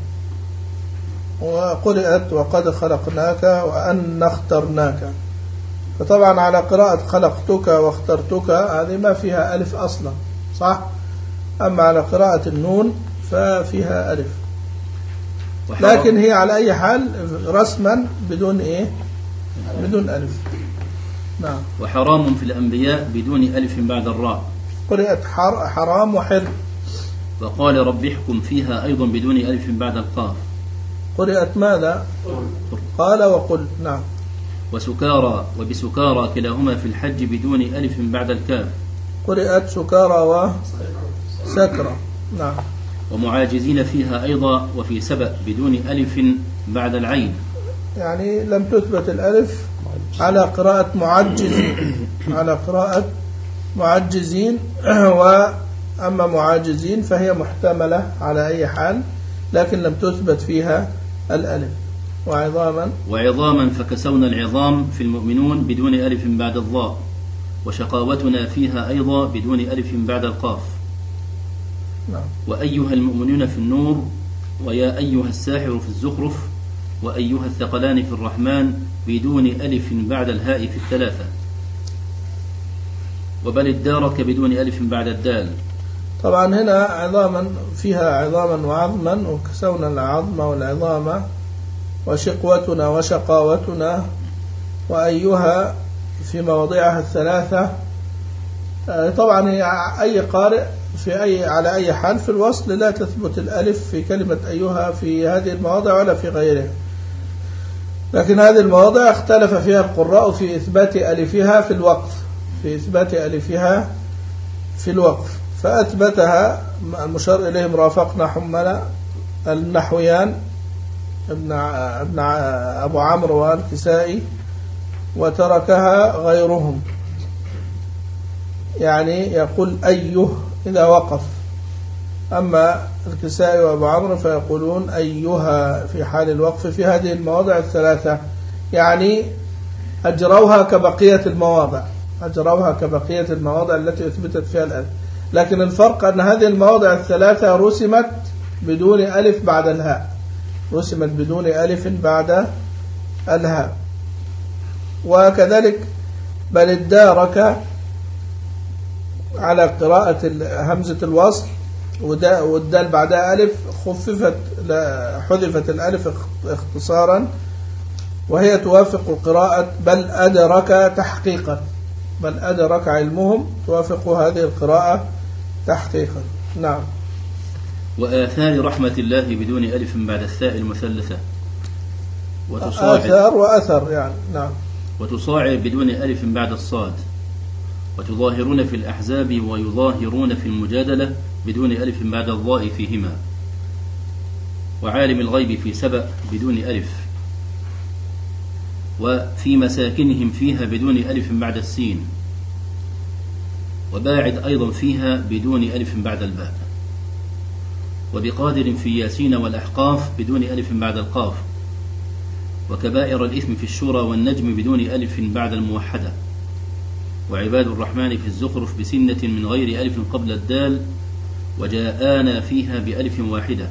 وقرأت وقد خلقناك وأن اخترناك. فطبعا على قراءة خلقتك واخترتك هذه ما فيها ألف أصلا، صح؟ أما على قراءة النون ففيها ألف، لكن هي على أي حال رسما بدون إيه؟ بدون ألف. نعم. وحرام في الأنبياء بدون ألف بعد الراء، قرأت حرام وحرم. وقال رب احكم فيها أيضا بدون ألف بعد القاف. قرأت ماذا؟ قال وقل. نعم. وسكارى وبسكارى كلاهما في الحج بدون ألف بعد الكاف. قرأت سكارى وسكرى. نعم. ومعاجزين فيها أيضا وفي سبأ بدون ألف بعد العين، يعني لم تثبت الألف على قراءة معجزين على قراءة معجزين وأما معاجزين فهي محتملة على أي حال، لكن لم تثبت فيها الألف. وعظاما وعظاما فكسونا العظام في المؤمنون بدون ألف بعد الضاء، وشقاوتنا فيها أيضا بدون ألف بعد القاف. نعم. وأيها المؤمنون في النور، ويا أيها الساحر في الزخرف، وأيها الثقلان في الرحمن بدون ألف بعد الهاء في الثلاثة. وبل ادارك بدون ألف بعد الدال. طبعا هنا عظاما فيها عظاما وعظما، وكسونا العظم والعظام، وشقوتنا وشقاوتنا، وأيها في مواضعها الثلاثة. طبعا أي قارئ في أي على أي حال في الوصل لا تثبت الألف في كلمة أيها في هذه المواضع ولا في غيرها، لكن هذه المواضع اختلف فيها القراء في إثبات ألفها في الوقف في إثبات ألفها في الوقف فأثبتها المشار إليهم رافقنا حملا النحويان ابن ابن أبو عمرو والكسائي، وتركها غيرهم، يعني يقول أيه إذا وقف، أما الكسائي وأبو عمرو فيقولون أيها في حال الوقف في هذه المواضع الثلاثة، يعني أجروها كبقية المواضع أجروها كبقية المواضع التي أثبتت فيها الألف، لكن الفرق أن هذه المواضع الثلاثة رسمت بدون ألف بعد الهاء رسمت بدون ألف بعد الهاء. وكذلك بل ادارك على قراءة همزة الوصل والدال بعدها ألف خففت حذفت الألف اختصارا، وهي توافق قراءة بل أدرك تحقيقا بل أدرك علمهم توافق هذه القراءة تحقيقا. نعم. وآثار رحمة الله بدون ألف بعد الثاء المثلثة. آثار وأثر يعني. نعم. وتصاعد بدون ألف بعد الصاد. وتظاهرون في الأحزاب ويظاهرون في المجادلة بدون ألف بعد الضاء فيهما. وعالم الغيب في سبأ بدون ألف. وفي مساكنهم فيها بدون ألف بعد السين. وباعد أيضا فيها بدون ألف بعد الباء. وبقادر في ياسين والأحقاف بدون ألف بعد القاف. وكبائر الإثم في الشورى والنجم بدون ألف بعد الموحدة. وعباد الرحمن في الزخرف بسنة من غير ألف قبل الدال. وجاءنا فيها بألف واحدة.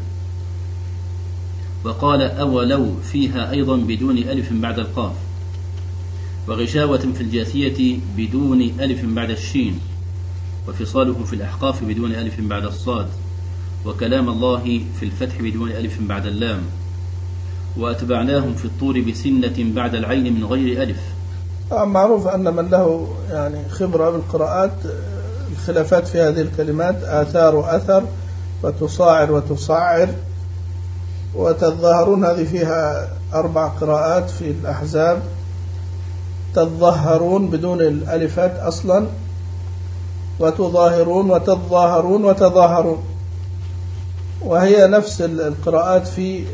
وقال أولو فيها أيضا بدون ألف بعد القاف. وغشاوة في الجاثية بدون ألف بعد الشين. وفصاله في الأحقاف بدون ألف بعد الصاد. وكلام الله في الفتح بدون ألف بعد اللام. وأتبعناهم في الطور بسنة بعد العين من غير ألف. معروف أن من له يعني خبرة بالقراءات الخلافات في هذه الكلمات آثار وأثر وتصاعر وتصعر وتظاهرون، هذه فيها أربع قراءات في الأحزاب. تظاهرون بدون الألفات أصلا، وتظاهرون وتظاهرون وتظاهرون، وهي نفس القراءات في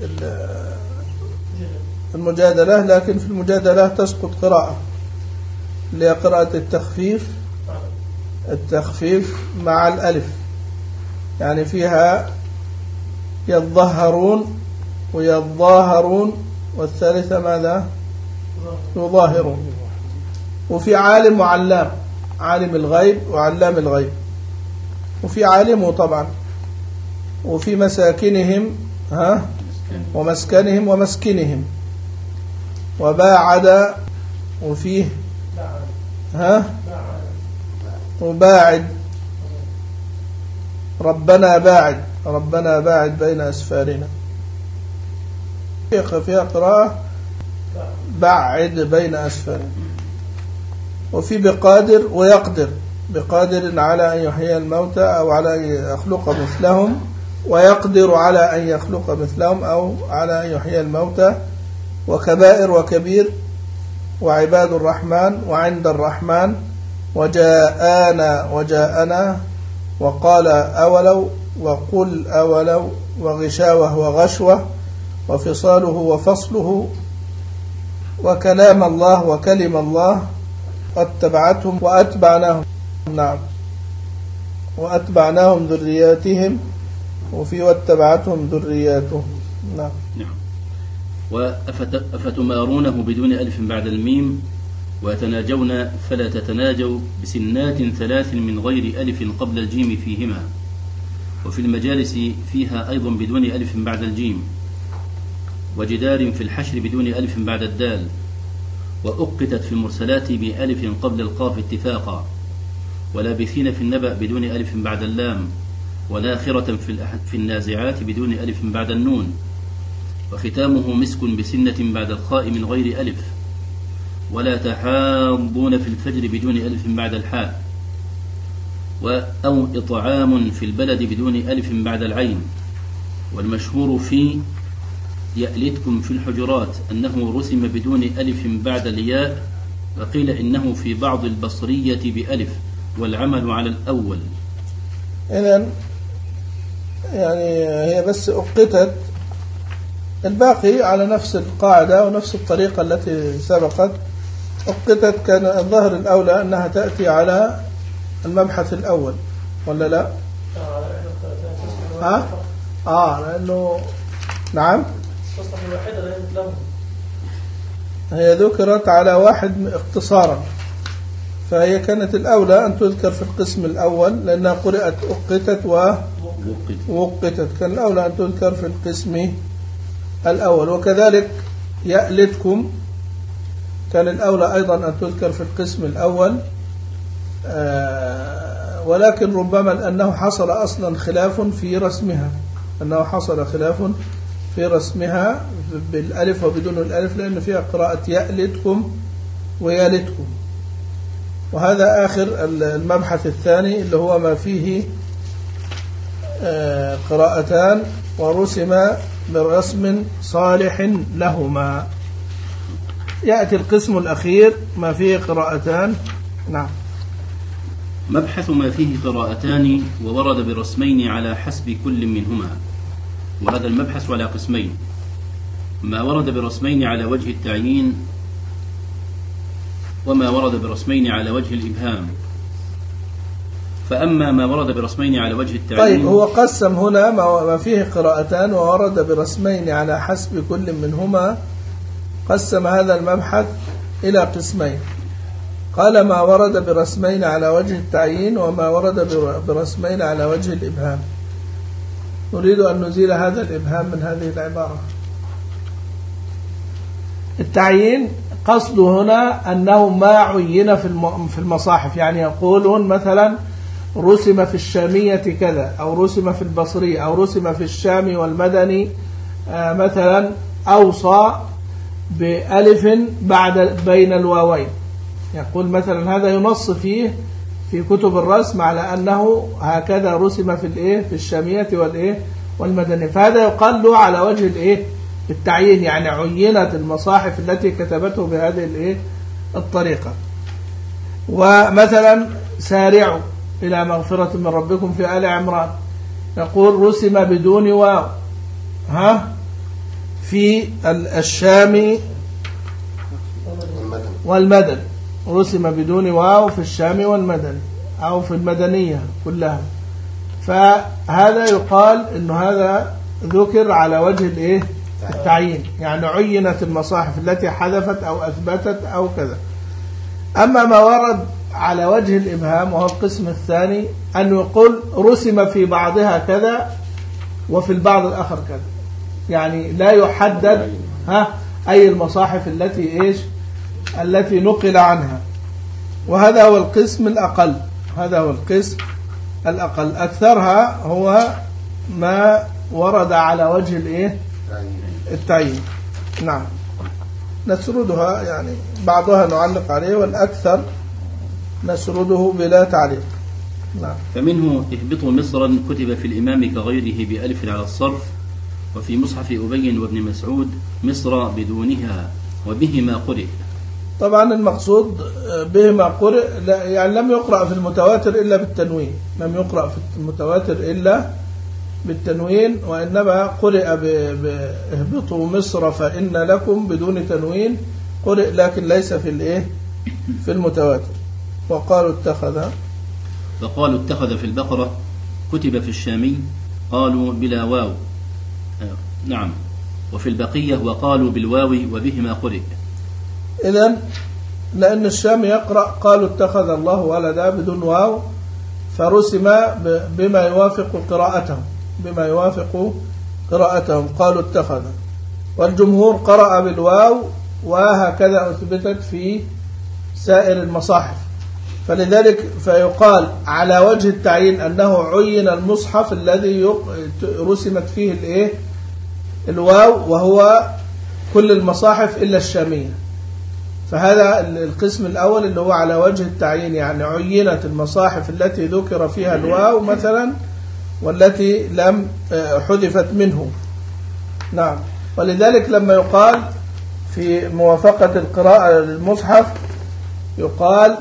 المجادلة، لكن في المجادلة تسقط قراءة اللي هي قراءة التخفيف التخفيف مع الألف، يعني فيها يظهرون ويظاهرون، والثالثة ماذا؟ يظاهرون. وفي عالم وعلام، عالم الغيب وعلام الغيب، وفي عالمه طبعا، وفي مساكنهم ها ومسكنهم ومسكنهم، وباعد، وفيه ها وباعد، ربنا باعد، ربنا باعد بين أسفارنا، فيها قراءة بعد بين أسفارنا. وفي بقادر ويقدر، بقادر على أن يحيي الموتى أو على أن يخلق مثلهم، ويقدر على أن يخلق مثلهم أو على أن يحيي الموتى. وكبائر وكبير، وعباد الرحمن وعند الرحمن، وجاءنا وجاءنا، وقال أولو، وقل أولو، وغشاوة وغشوة، وفصاله وفصله، وكلام الله وكلم الله، واتبعتهم وأتبعناهم، نعم، وأتبعناهم ذرياتهم، وفي واتبعتهم ذرياتهم، نعم. نعم. وأفتمارونه بدون ألف بعد الميم، ويتناجون فلا تتناجوا بسنات ثلاث من غير ألف قبل الجيم فيهما. وفي المجالس فيها أيضا بدون ألف بعد الجيم، وجدار في الحشر بدون ألف بعد الدال، وأقتت في المرسلات بألف قبل القاف اتفاقا، ولابثين في النبأ بدون ألف بعد اللام، وناخرة في النازعات بدون ألف بعد النون، وختامه مسك بسنة بعد الخاء من غير ألف، ولا تحاضون في الفجر بدون ألف بعد الحاء، أو إطعام في البلد بدون ألف بعد العين. والمشهور في يألتكم في الحجرات أنه رسم بدون ألف بعد الياء، وقيل إنه في بعض البصرية بألف، والعمل على الأول. إذن يعني هي بس أقتت، الباقي على نفس القاعدة ونفس الطريقة التي سبقت. أقتت كان الظاهر الأولى أنها تأتي على المبحث الأول، ولا لا؟ ها؟ آه لأنه نعم هي ذكرت على واحد اختصارا، فهي كانت الأولى أن تذكر في القسم الأول لأنها قرأت أقتت ووقتت، كان الأولى أن تذكر في القسم الأول. وكذلك يألتكم كان الأولى أيضا أن تذكر في القسم الأول، آه ولكن ربما لأنه حصل أصلا خلاف في رسمها، أنه حصل خلاف في رسمها بالألف وبدون الألف، لأن فيها قراءة يألتكم ويالتكم. وهذا آخر المبحث الثاني اللي هو ما فيه آه قراءتان ورسم برسم صالح لهما. يأتي القسم الأخير ما فيه قراءتان. نعم. مبحث ما فيه قراءتان وورد برسمين على حسب كل منهما. وهذا المبحث على قسمين: ما ورد برسمين على وجه التعيين، وما ورد برسمين على وجه الإبهام. فأما ما ورد برسمين على وجه التعيين، طيب هو قسم هنا ما فيه قراءتان وورد برسمين على حسب كل منهما، قسم هذا المبحث إلى قسمين. قال ما ورد برسمين على وجه التعيين وما ورد برسمين على وجه الإبهام. نريد أن نزيل هذا الإبهام من هذه العبارة. التعيين قصده هنا أنه ما عين في المصاحف، يعني يقولون مثلا رسم في الشامية كذا، أو رسم في البصرية، أو رسم في الشام والمدني مثلا أوصى بألف بعد بين الواوين. يقول مثلا هذا ينص فيه في كتب الرسم على أنه هكذا رسم في الإيه في الشامية والإيه والمدنية، فهذا يقال له على وجه الإيه التعيين، يعني عينت المصاحف التي كتبته بهذه الإيه الطريقة. ومثلا سارعوا إلى مغفرة من ربكم في آل عمران، يقول رسم بدون واو ها في الشام والمدن، رسم بدون واو في الشام والمدن أو في المدنية كلها، فهذا يقال إنه هذا ذكر على وجه الإيه التعيين، يعني عينت المصاحف التي حذفت أو أثبتت أو كذا. أما ما ورد على وجه الإبهام وهو القسم الثاني، أن يقول رسم في بعضها كذا وفي البعض الآخر كذا، يعني لا يحدد ها أي المصاحف التي إيش التي نقل عنها، وهذا هو القسم الأقل، هذا هو القسم الأقل. أكثرها هو ما ورد على وجه الإيه التعيين. نعم نسردها، يعني بعضها نعلق عليه والأكثر نسرده بلا تعليق. نعم. فمنه اهبطوا مصرا كتب في الإمام كغيره بألف على الصرف، وفي مصحف أبي وابن مسعود مصر بدونها وبهما قرئ. طبعا المقصود بهما قرئ يعني لم يقرأ في المتواتر إلا بالتنوين، لم يقرأ في المتواتر إلا بالتنوين، وإنما قرئ باهبطوا مصر فإن لكم بدون تنوين قرئ، لكن ليس في الإيه في المتواتر. وقالوا اتخذ وقالوا اتخذ في البقرة كتب في الشامي قالوا بلا واو آه. نعم. وفي البقية وقالوا بالواو وبهما قرئ. إذن لأن الشام يقرأ قالوا اتخذ الله ولدا بدون واو، فرسم بما يوافق قراءتهم بما يوافق قراءتهم قالوا اتخذ، والجمهور قرأ بالواو، وهكذا أثبتت في سائر المصاحف. فلذلك فيقال على وجه التعيين أنه عين المصحف الذي رسمت فيه الإيه الواو، وهو كل المصاحف إلا الشامية. فهذا القسم الأول اللي هو على وجه التعيين، يعني عينت المصاحف التي ذكر فيها الواو مثلا والتي لم حذفت منه. نعم. ولذلك لما يقال في موافقة القراءة للمصحف يقال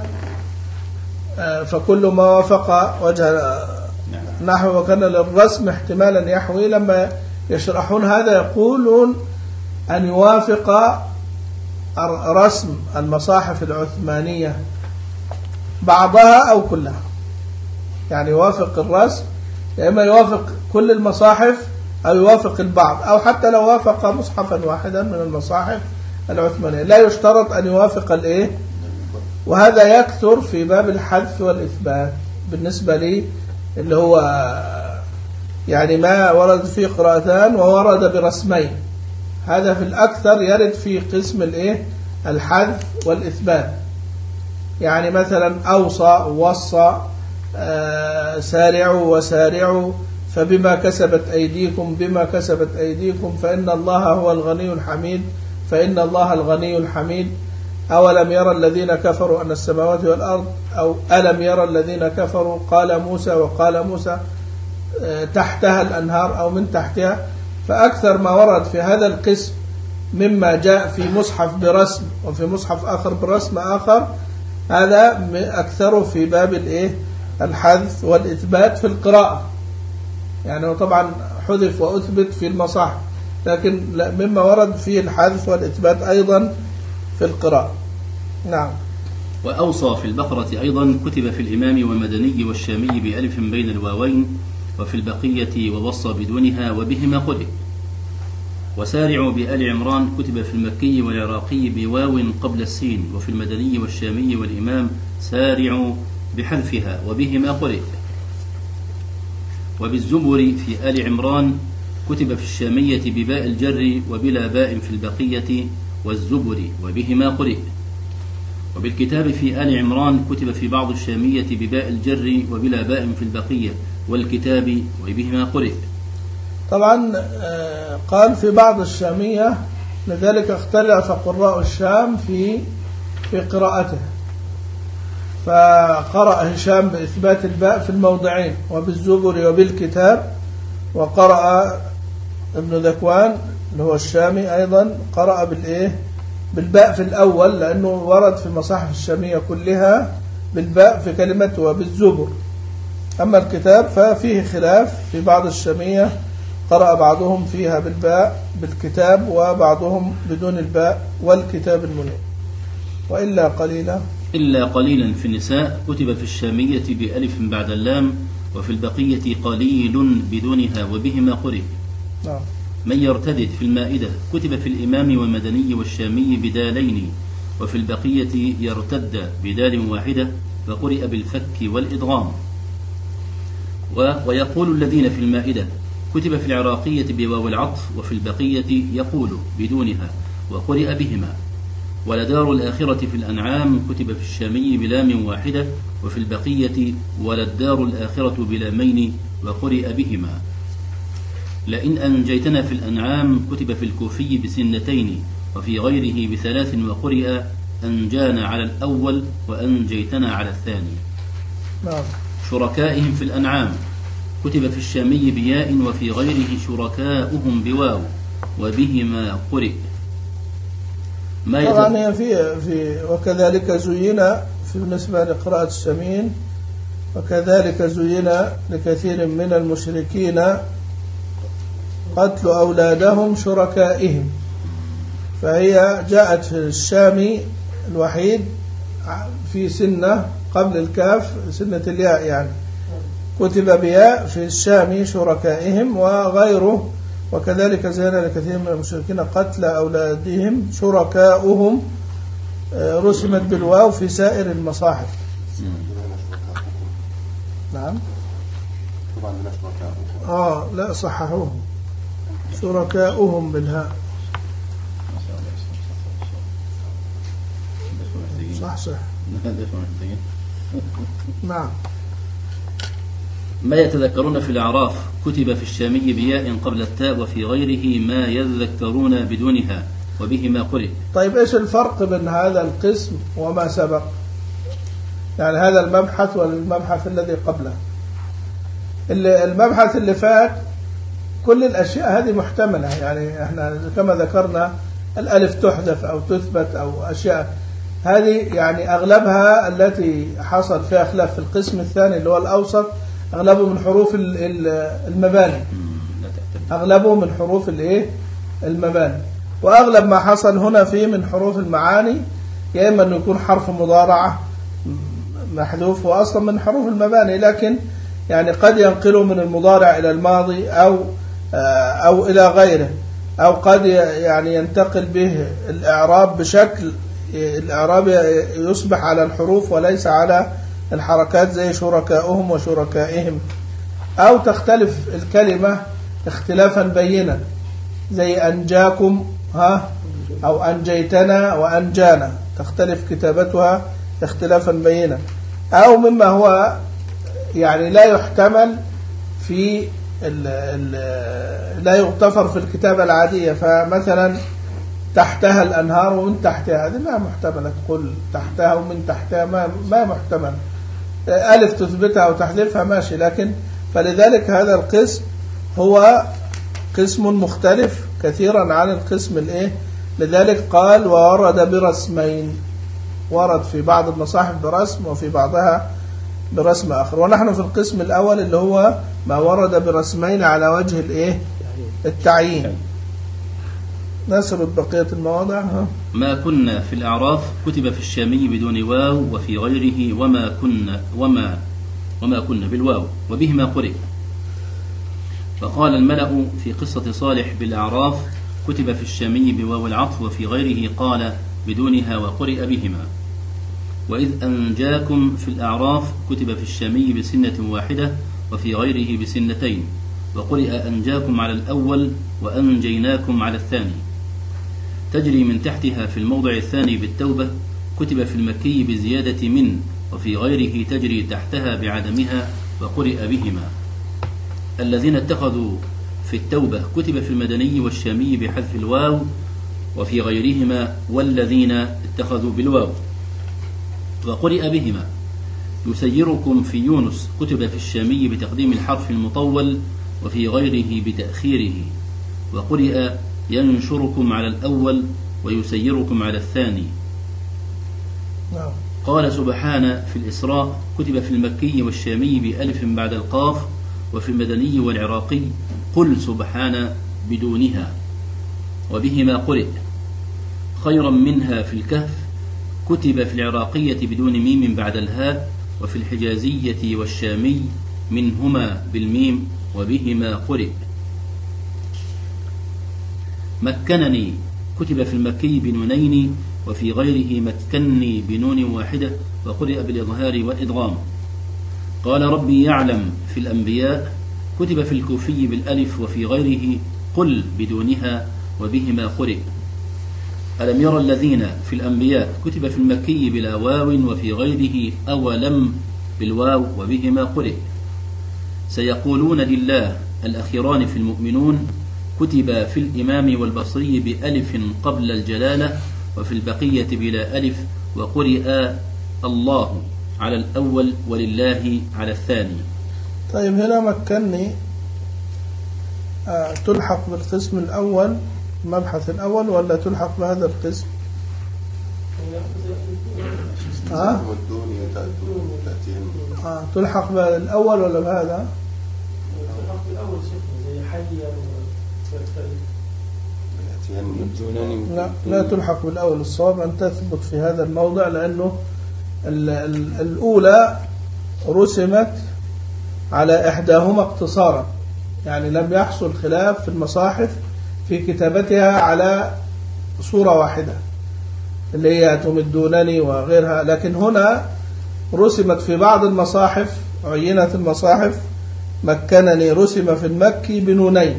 فكل ما وافق وجه نحو وكان للرسم احتمالا يحوي، لما يشرحون هذا يقولون أن يوافق رسم المصاحف العثمانية بعضها أو كلها، يعني يوافق الرسم، يا إما يوافق كل المصاحف أو يوافق البعض، أو حتى لو وافق مصحفا واحدا من المصاحف العثمانية لا يشترط أن يوافق الإيه. وهذا يكثر في باب الحذف والإثبات بالنسبة لي، اللي هو يعني ما ورد فيه قراءتان وورد برسمين، هذا في الأكثر يرد في قسم الإيه الحذف والإثبات. يعني مثلا أوصى ووصى، آه سارعوا وسارعوا، فبما كسبت أيديكم بما كسبت أيديكم فإن الله هو الغني الحميد فإن الله الغني الحميد. أولم يرى الذين كفروا أن السماوات والأرض، أو ألم يرى الذين كفروا قال موسى وقال موسى تحتها الأنهار أو من تحتها. فأكثر ما ورد في هذا القسم مما جاء في مصحف برسم وفي مصحف آخر برسم آخر، هذا أكثره في باب الإيه الحذف والإثبات في القراءة، يعني طبعا حذف وأثبت في المصاحف، لكن مما ورد فيه الحذف والإثبات أيضا في القراءة. نعم. وأوصى في البقرة أيضا كتب في الإمام والمدني والشامي بألف بين الواوين، وفي البقية ووصى بدونها وبهما قرئ. وسارعوا بآل عمران كتب في المكي والعراقي بواو قبل السين، وفي المدني والشامي والإمام سارعوا بحذفها وبهما قرئ. وبالزبر في آل عمران كتب في الشامية بباء الجر وبلا باء في البقية والزبر وبهما قرئ. وبالكتاب في آل عمران كتب في بعض الشامية بباء الجر وبلا باء في البقية والكتاب وبهما قرئ. طبعا قال في بعض الشامية، لذلك اختلف قراء الشام في في قراءته. فقرأ هشام بإثبات الباء في الموضعين وبالزبر وبالكتاب، وقرأ ابن ذكوان اللي هو الشامي أيضا قرأ بالإيه بالباء في الأول، لأنه ورد في المصاحف الشامية كلها بالباء في كلمة وبالزبر. أما الكتاب ففيه خلاف، في بعض الشامية قرأ بعضهم فيها بالباء بالكتاب وبعضهم بدون الباء والكتاب المنير، وإلا قليلا إلا قليلا في النساء كتب في الشامية بألف بعد اللام، وفي البقية قليل بدونها وبهما قرئ. نعم. من يرتدد في المائدة كتب في الإمام والمدني والشامي بدالين، وفي البقية يرتد بدال واحدة فقرئ بالفك والإدغام. ويقول الذين في المائدة كتب في العراقية بواو العطف، وفي البقية يقول بدونها وقرئ بهما. ولدار الآخرة في الأنعام كتب في الشامي بلام واحدة، وفي البقية وللدار الآخرة بلامين وقرئ بهما. لئن أنجيتنا في الأنعام كتب في الكوفي بسنتين، وفي غيره بثلاث وقرئ أنجانا على الأول وأنجيتنا على الثاني. نعم. شركائهم في الأنعام كتب في الشامي بياء، وفي غيره شركاؤهم بواو وبهما قرئ. ما طبعا هي في في وكذلك زين في بالنسبة لقراءة الشاميين، وكذلك زين لكثير من المشركين قتل أولادهم شركائهم، فهي جاءت في الشامي الوحيد في سنة قبل الكاف، سنة الياء يعني، كتب بياء في الشامي شركائهم وغيره. وكذلك زين لكثير من المشركين قتل أولادهم شركاؤهم رسمت بالواو في سائر المصاحف. نعم. آه لا صححوهم شركاؤهم بالهاء. صح صح. نعم. ما يتذكرون في الأعراف كتب في الشامي بياء قبل التاء، وفي غيره ما يذكرون بدونها وبهما قرئ. طيب إيش الفرق بين هذا القسم وما سبق؟ يعني هذا المبحث والمبحث الذي قبله. المبحث اللي فات كل الأشياء هذه محتملة، يعني احنا كما ذكرنا الألف تحذف أو تثبت أو أشياء هذه يعني أغلبها التي حصل فيها خلاف في القسم الثاني اللي هو الأوسط أغلبه من حروف المباني، أغلبه من حروف الإيه المباني. وأغلب ما حصل هنا فيه من حروف المعاني يا إما أنه يكون حرف مضارعة محذوف وأصلا من حروف المباني، لكن يعني قد ينقله من المضارع إلى الماضي أو أو إلى غيره، أو قد يعني ينتقل به الإعراب بشكل الإعراب يصبح على الحروف وليس على الحركات زي شركائهم وشركائهم، أو تختلف الكلمة اختلافا بينا زي أنجاكم ها أو أنجيتنا وأنجانا، تختلف كتابتها اختلافا بينا. أو مما هو يعني لا يحتمل في ال ال لا يغتفر في الكتابة العادية، فمثلا تحتها الأنهار ومن تحتها هذه ما محتملة، تقول تحتها ومن تحتها ما ما محتمل، ألف تثبتها أو تحذفها ماشي، لكن فلذلك هذا القسم هو قسم مختلف كثيرا عن القسم الايه. لذلك قال وورد برسمين، ورد في بعض المصاحف برسم وفي بعضها برسم آخر، ونحن في القسم الأول اللي هو ما ورد برسمين على وجه الايه التعيين. نسرد بقية المواضع. ها. ما كنا في الأعراف كتب في الشامي بدون واو، وفي غيره وما كنا وما وما كنا بالواو وبهما قرئ. فقال الملأ في قصة صالح بالأعراف كتب في الشامي بواو العطف، وفي غيره قال بدونها وقرئ بهما. وإذ أنجاكم في الأعراف كتب في الشامي بسنة واحدة، وفي غيره بسنتين، وقرئ أنجاكم على الأول وأنجيناكم على الثاني. تجري من تحتها في الموضع الثاني بالتوبة كتب في المكي بزيادة من، وفي غيره تجري تحتها بعدمها وقرئ بهما. الذين اتخذوا في التوبة كتب في المدني والشامي بحذف الواو، وفي غيرهما والذين اتخذوا بالواو وقرئ بهما. يسيركم في يونس كتب في الشامي بتقديم الحرف المطول وفي غيره بتأخيره، وقرئ ينشركم على الأول ويسيركم على الثاني. نعم. قال سبحانه في الإسراء كتب في المكي والشامي بألف بعد القاف، وفي المدني والعراقي قل سبحانه بدونها وبهما قرئ. خيرا منها في الكهف كتب في العراقية بدون ميم بعد الهاء، وفي الحجازية والشامي منهما بالميم وبهما قرئ. مكنني كتب في المكي بنونين، وفي غيره مكني بنون واحدة وقرئ بالإظهار والإدغام. قال ربي يعلم في الأنبياء كتب في الكوفي بالألف، وفي غيره قل بدونها وبهما قرئ. ألم يرى الذين في الأنبياء كتب في المكي بلا واو، وفي غيره أولم بالواو وبهما قرئ. سيقولون لله الأخيران في المؤمنون كتب في الإمام والبصري بألف قبل الجلالة، وفي البقية بلا ألف، وقرئ الله على الأول ولله على الثاني. طيب هنا مكني آه تلحق بالقسم الأول المبحث الأول ولا تلحق بهذا القسم؟ ها؟ آه تلحق بالأول ولا بهذا؟ تلحق بالأول زي حي لا لا تلحق بالأول. الصواب أن تثبت في هذا الموضع، لأنه ال ال الأولى رسمت على إحداهما اقتصارا، يعني لم يحصل خلاف في المصاحف في كتابتها على صورة واحدة اللي هي تمدونني وغيرها، لكن هنا رسمت في بعض المصاحف، عينت المصاحف مكنني رسم في المكي بنونين،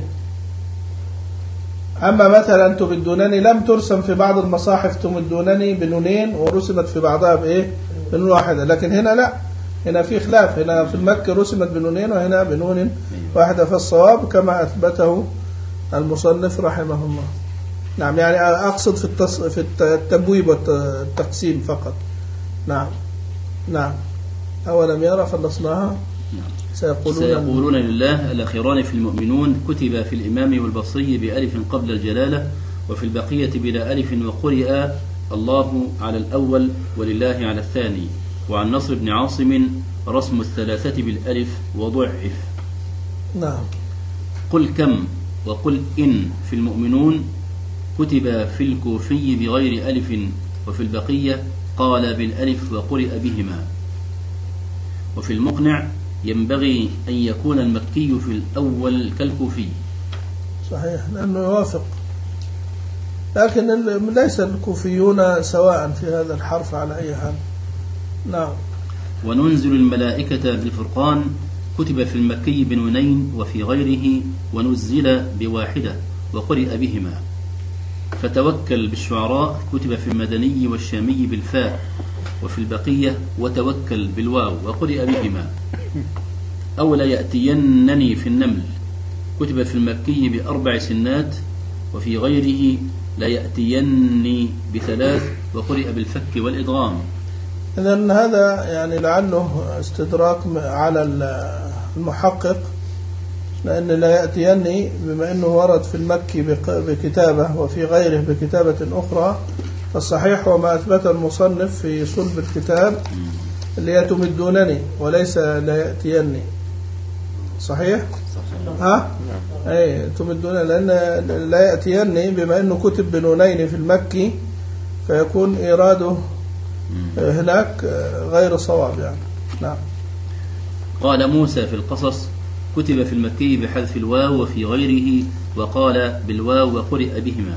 أما مثلا تمدونني لم ترسم في بعض المصاحف تمدونني بنونين ورسمت في بعضها بإيه؟ بنون واحدة، لكن هنا لا، هنا في خلاف، هنا في المكي رسمت بنونين وهنا بنون واحدة، فالصواب كما أثبته المصنف رحمه الله. نعم، يعني أقصد في التص... في التبويب والتقسيم فقط. نعم نعم. أولم يرى خلصناها. سيقولون, سيقولون لله الأخيران في المؤمنون كتب في الإمام والبصري بألف قبل الجلالة، وفي البقية بلا ألف، وقرئ الله على الأول ولله على الثاني. وعن نصر بن عاصم رسم الثلاثة بالألف وضعف. نعم. قل كم وقل إن في المؤمنون كتب في الكوفي بغير ألف، وفي البقية قال بالألف وقرئ بهما. وفي المقنع ينبغي أن يكون المكي في الأول كالكوفي. صحيح، لأنه يوافق، لكن ليس الكوفيون سواء في هذا الحرف على أي حال. نعم. وننزل الملائكة بالفرقان كتب في المكي بنونين، وفي غيره ونزل بواحدة وقرئ بهما. فتوكل بالشعراء كتب في المدني والشامي بالفاء، وفي البقية وتوكل بالواو وقرئ بهما. أو لا يأتينني في النمل كتب في المكي بأربع سنات، وفي غيره لا يأتيني بثلاث وقرئ بالفك والإدغام. إذن هذا يعني لعله استدراك على المحقق، لأن لا يأتيني بما أنه ورد في المكي بكتابة وفي غيره بكتابة أخرى، فالصحيح وما أثبت المصنف في صلب الكتاب اللي هي تمدونني وليس لا يأتيني. صحيح؟ ها؟ أي تمدونني، لأن لا يأتيني بما أنه كتب بنونين في المكي فيكون إيراده هناك غير صواب يعني. نعم. قال موسى في القصص كتب في المكي بحذف الواو، وفي غيره وقال بالواو وقرئ بهما.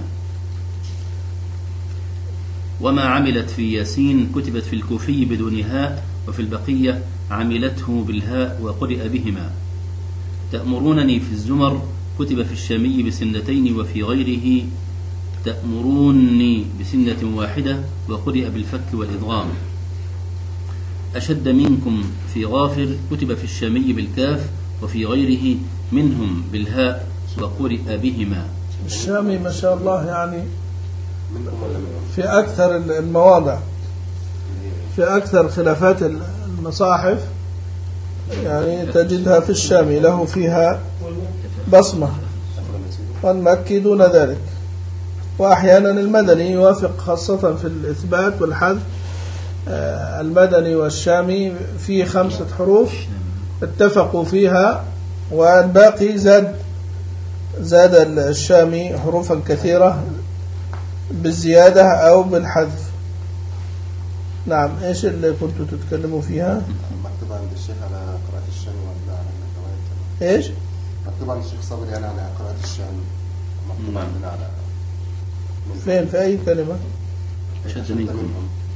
وما عملت في ياسين كتبت في الكوفي بدون هاء، وفي البقية عملته بالهاء وقرئ بهما. تأمرونني في الزمر كتب في الشامي بسنتين، وفي غيره تأمروني بسنة واحدة وقرئ بالفك والإدغام. أشد منكم في غافر كتب في الشامي بالكاف، وفي غيره منهم بالهاء وقرئ بهما. الشامي ما شاء الله يعني في أكثر المواضع، في أكثر خلافات المصاحف يعني تجدها في الشامي له فيها بصمة، والمكي دون ذلك. وأحيانا المدني يوافق خاصة في الإثبات والحذف. المدني والشامي في خمسة حروف اتفقوا فيها، والباقي زاد زاد الشامي حروفا كثيرة بالزيادة أو بالحذف. نعم. إيش اللي كنتوا تتكلموا فيها؟ مكتوب عند الشيخ على قراءة الشام ولا على الرواية؟ إيش؟ مكتوب عند الشيخ صبري يعني على قراءة الشام، مكتوب عندنا على فين في أي كلمة؟ أشد منكم.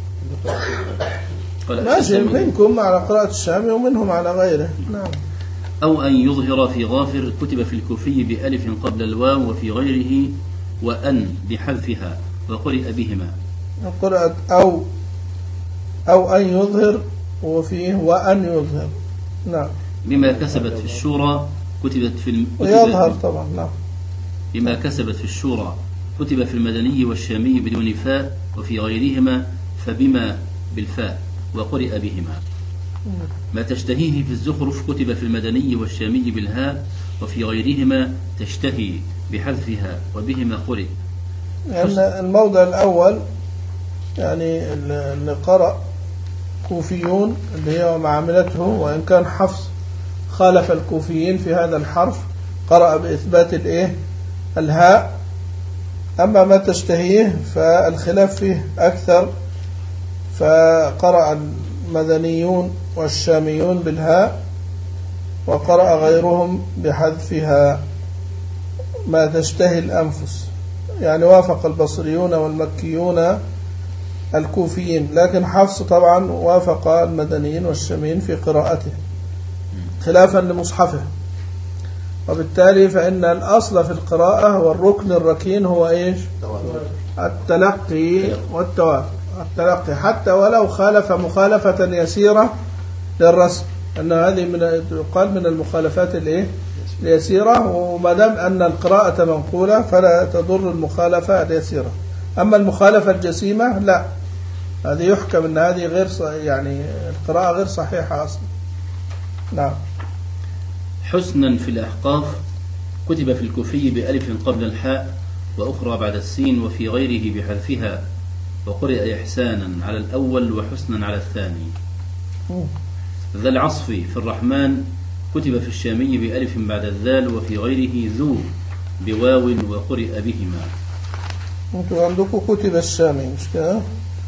ماشي، منكم على قراءة الشام ومنهم على غيره. نعم. أو أن يظهر في غافر كتب في الكوفي بألف قبل الواو وفي غيره وأن بحذفها وقرئ بهما. قرأت أو أو أن يظهر وفيه وأن يظهر. نعم. بما كسبت في الشورى كتبت في الم... ويظهر طبعا. نعم. بما كسبت في الشورى كتب في المدني والشامي بدون فاء وفي غيرهما فبما بالفاء وقرئ بهما. ما تشتهيه في الزخرف كتب في المدني والشامي بالهاء وفي غيرهما تشتهي بحذفها وبهما قرئ. يعني الموضع الأول يعني اللي قرأ كوفيون اللي هي معاملته، وإن كان حفص خالف الكوفيين في هذا الحرف قرأ بإثبات الإيه الهاء. أما ما تشتهيه فالخلاف فيه أكثر، فقرأ المدنيون والشاميون بالهاء وقرأ غيرهم بحذفها. ما تشتهي الأنفس يعني وافق البصريون والمكيون الكوفيين، لكن حفص طبعا وافق المدنيين والشاميين في قراءته خلافا لمصحفه. وبالتالي فإن الأصل في القراءة والركن الركين هو إيش؟ التلقي والتوافق. التلقي حتى ولو خالف مخالفة يسيرة للرسم، أن هذه من يقال من المخالفات الإيه اليسيرة، وما دام أن القراءة منقولة فلا تضر المخالفة اليسيرة. أما المخالفة الجسيمة لا، هذه يحكم أن هذه غير يعني القراءة غير صحيحة أصلا. نعم. حسنا في الأحقاف كتب في الكوفي بألف قبل الحاء وأخرى بعد السين وفي غيره بحذفها وقرئ إحسانا على الأول وحسنا على الثاني. ذا العصف في الرحمن كتب في الشامي بألف بعد الذال وفي غيره ذو بواو وقرئ بهما. انتوا عندكم كتب الشامي مش كده؟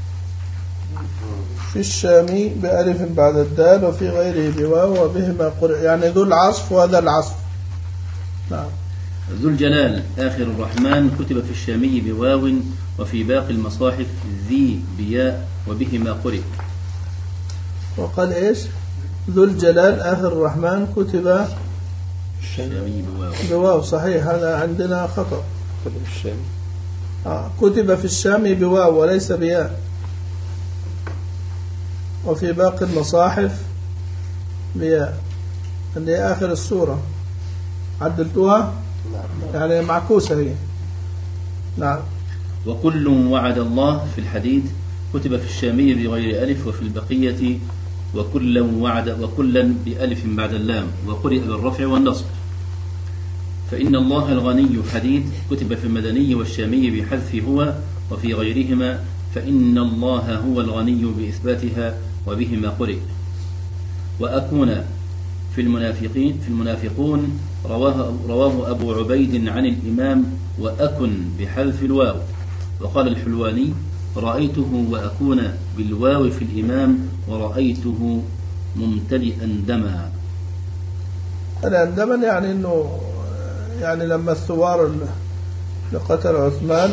في الشامي بألف بعد الدال وفي غيره بواو وبهما قرئ، يعني ذو العصف وذا العصف. نعم. ذو الجلال آخر الرحمن كتب في الشامي بواو وفي باقي المصاحف ذي بياء وبهما قرئ. وقال إيش؟ ذو الجلال آخر الرحمن كتب الشامي بواو. بواو صحيح، هذا عندنا خطأ. كتب الشامي آه. كتب في الشامي بواو وليس بياء، وفي باقي المصاحف بياء اللي هي آخر السورة. عدلتوها؟ يعني معكوسة هي. نعم. وكل وعد الله في الحديد كتب في الشامي بغير ألف وفي البقية وكلا وعد وكلا بألف بعد اللام وقرئ بالرفع والنصب. فإن الله الغني حديد كتب في المدني والشامي بحذف هو وفي غيرهما فإن الله هو الغني بإثباتها وبهما قرئ. وأكون في المنافقين في المنافقون رواه رواه أبو عبيد عن الإمام وأكن بحذف الواو. وقال الحلواني رأيته وأكون بالواو في الإمام ورأيته ممتلئا دما. هذا دما يعني إنه يعني لما الثوار اللي قتل عثمان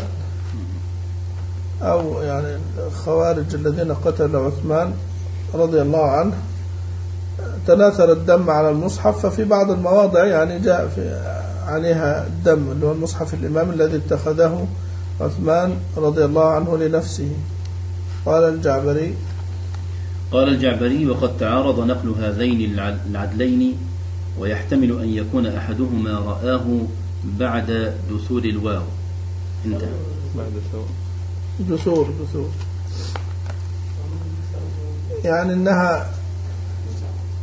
أو يعني الخوارج الذين قتلوا عثمان رضي الله عنه تناثر الدم على المصحف، ففي بعض المواضع يعني جاء في عليها الدم اللي هو المصحف الإمام الذي اتخذه عثمان رضي الله عنه لنفسه. قال الجعبري قال الجعبري وقد تعارض نقل هذين العدلين ويحتمل أن يكون أحدهما رآه بعد دثور الواو. انتهى. بعد دثور دثور دثور يعني إنها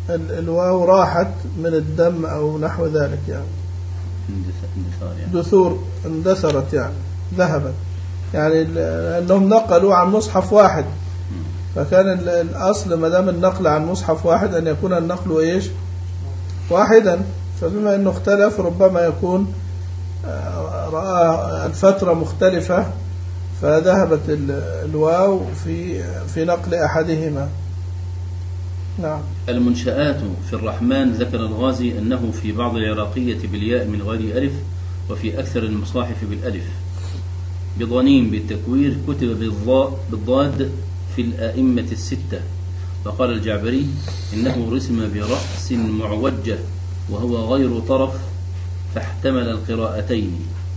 ال- الواو راحت من الدم أو نحو ذلك يعني، اندثار يعني. دثور اندثرت يعني ذهبت يعني، لأنهم نقلوا عن مصحف واحد، فكان ال- الأصل ما دام النقل عن مصحف واحد أن يكون النقل إيش واحدا، فبما أنه اختلف ربما يكون آه، رأى الفترة مختلفة فذهبت ال- الواو في في نقل أحدهما. نعم. المنشآت في الرحمن ذكر الغازي أنه في بعض العراقية بالياء من غير ألف، وفي أكثر المصاحف بالألف. بضنين بالتكوير كتب بالضاء بالضاد في الآئمة الستة. وقال الجعبري إنه رسم برأس معوجة وهو غير طرف فاحتمل القراءتين.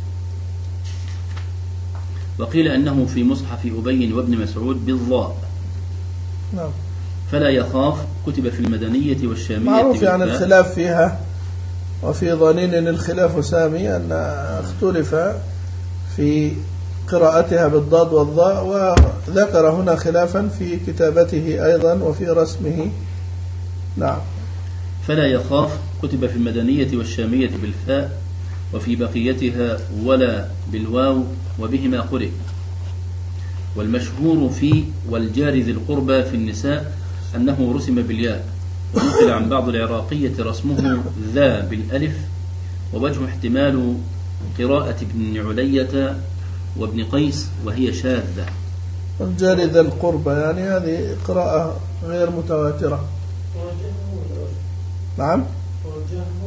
وقيل أنه في مصحف أبي وابن مسعود بالضاء. نعم. فلا يخاف كتب في المدنية والشامية معروف يعني بالفاء. الخلاف فيها، وفي ضنين الخلاف سامي أن اختلف في قراءتها بالضاد والضاء، وذكر هنا خلافا في كتابته أيضا وفي رسمه. نعم. فلا يخاف كتب في المدنية والشامية بالفاء، وفي بقيتها ولا بالواو وبهما قرئ. والمشهور في والجار ذي القربى في النساء أنه رسم بالياء، ونقل عن بعض العراقية رسمه ذا بالألف. ووجه احتمال قراءة ابن علية وابن قيس وهي شاذة. الجار ذا القربى يعني هذه قراءة غير متواترة. وجهه ولا وجه؟ نعم. وجهه